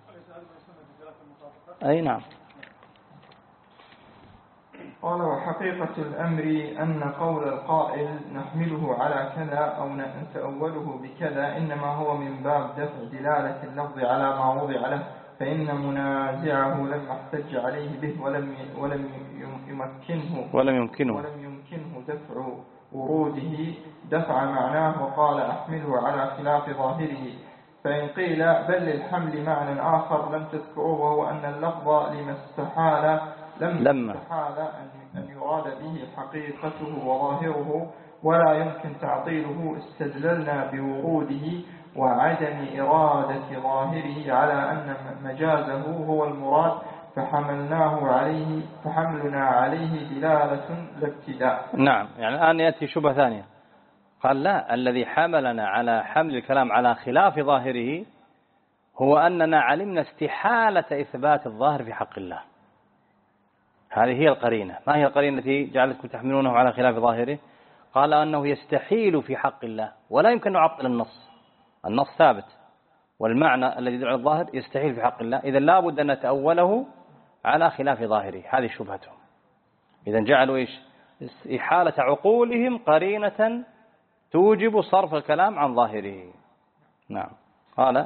أي نعم. قال: وحقيقة الأمر أن قول القائل نحمله على كذا أو نتأوله بكذا إنما هو من باب دفع دلالة اللفظ على ما وضع له، فإن منازعه لم يحتج عليه به ولم ولم يمكنه ولم يمكنه ولم يمكنه دفع وروده دفع معناه، وقال أحمله على خلاف ظاهره. فإن قيل بل للحمل معنى آخر لم تذكروه، وهو أن اللفظ لما استحال لم استحال أن يراد به حقيقته وظاهره ولا يمكن تعطيله، استدللنا بوروده وعدم إرادة ظاهره على أن مجازه هو المراد، فحملناه عليه فحملنا عليه دلالة لابتداء. نعم. يعني الآن يأتي شبهة ثانية. قال: لا، الذي حملنا على حمل الكلام على خلاف ظاهره هو أننا علمنا استحالة إثبات الظاهر في حق الله. هذه هي القرينة. ما هي القرينة التي جعلتكم تحملونه على خلاف ظاهره؟ قال أنه يستحيل في حق الله ولا يمكن نعطل النص. النص ثابت، والمعنى الذي يدعو الظاهر يستحيل في حق الله، إذا لابد أن نتأوله على خلاف ظاهره. هذه شبهتهم. إذا جعلوا إيش؟ إحالة عقولهم قرينة توجب صرف الكلام عن ظاهره. نعم. قال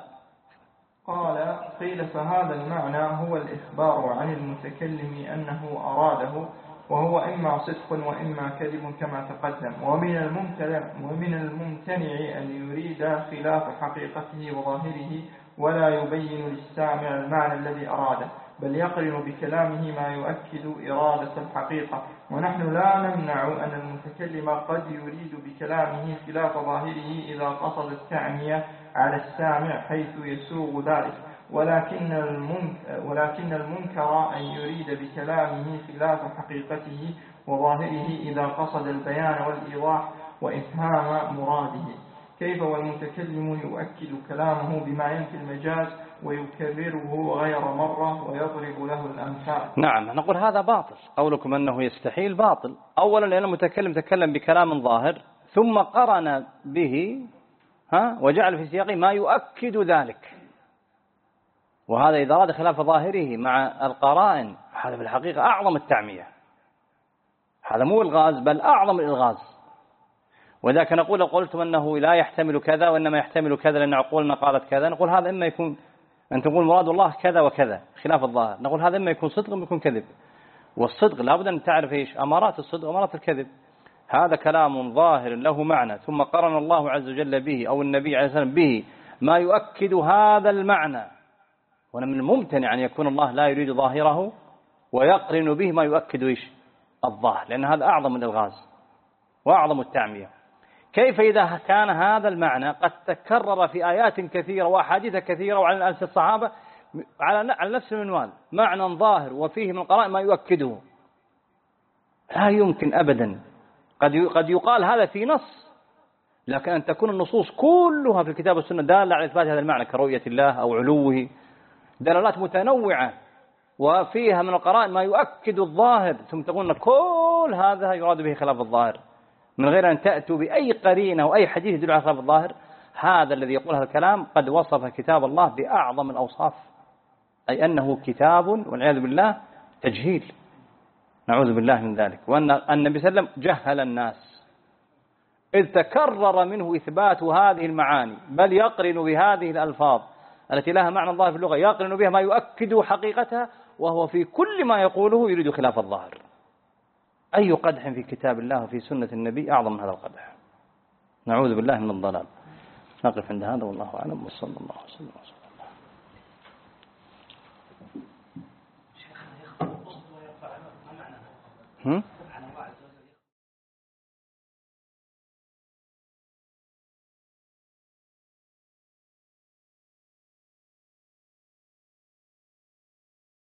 قال قيل فهذا المعنى هو الإخبار عن المتكلم أنه أراده، وهو إما صدق وإما كذب كما تقدم. ومن الممتنع, ومن الممتنع أن يريد خلاف حقيقته وظاهره ولا يبين للسامع المعنى الذي أراده، بل يقرن بكلامه ما يؤكد إرادة الحقيقة. ونحن لا نمنع أن المتكلم قد يريد بكلامه خلاف ظاهره إذا قصد التعنية على السامع حيث يسوغ ذلك، ولكن المنكر, ولكن المنكر أن يريد بكلامه خلاف حقيقته وظاهره إذا قصد البيان والإيضاح وإفهام مراده. كيف والمتكلم يؤكد كلامه بما ينفي المجاز ويكرره غير مرة ويضرب له الأمثال؟ نعم. نقول هذا باطل. قولكم أنه يستحيل باطل. أولا لأن المتكلم تكلم بكلام ظاهر ثم قرن به ها وجعل في سياقه ما يؤكد ذلك، وهذا إذا أراد خلاف ظاهره مع القرائن هذا في الحقيقة أعظم التعمية. هذا مو الغاز بل أعظم الإلغاز. وذاك نقول قلتم أنه لا يحتمل كذا وإنما يحتمل كذا لأن عقولنا قالت كذا، نقول هذا إما يكون أن تقول مراد الله كذا وكذا خلاف الظاهر، نقول هذا إما يكون صدق ويكون كذب. والصدق لابد أن تعرف إيش أمارات الصدق وأمارات الكذب. هذا كلام ظاهر له معنى ثم قرن الله عز وجل به أو النبي عليه الصلاة والسلام به ما يؤكد هذا المعنى، ومن الممتنع أن يكون الله لا يريد ظاهره ويقرن به ما يؤكد إيش الظاهر، لأن هذا أعظم الإلغاز وأعظم التعمية. كيف إذا كان هذا المعنى قد تكرر في آيات كثيرة وأحاديث كثيرة وعلى ألسنة الصحابة على نفس المنوال، معنى ظاهر وفيه من القرائن ما يؤكده؟ لا يمكن أبدا. قد قد يقال هذا في نص، لكن أن تكون النصوص كلها في الكتاب والسنة دالة على إثبات هذا المعنى كرؤية الله أو علوه، دلالات متنوعة وفيها من القرائن ما يؤكد الظاهر، ثم تقولون كل هذا يراد به خلاف الظاهر من غير أن تأتوا بأي قرينة أو أي حديث يدل على خلاف الظاهر. هذا الذي يقول هذا الكلام قد وصف كتاب الله بأعظم الأوصاف، أي أنه كتاب والعياذ بالله تجهيل، نعوذ بالله من ذلك. وأن النبي صلى الله عليه وسلم جهل الناس إذ تكرر منه إثبات هذه المعاني، بل يقرن بهذه الألفاظ التي لها معنى الظاهر في اللغة، يقرن بها ما يؤكد حقيقتها، وهو في كل ما يقوله يريد خلاف الظاهر. أي قدح في كتاب الله وفي سنة النبي أعظم من هذا القدح. نعوذ بالله من الضلال. نقف عند هذا والله أعلم وصلى الله وسلم وسلم. هم؟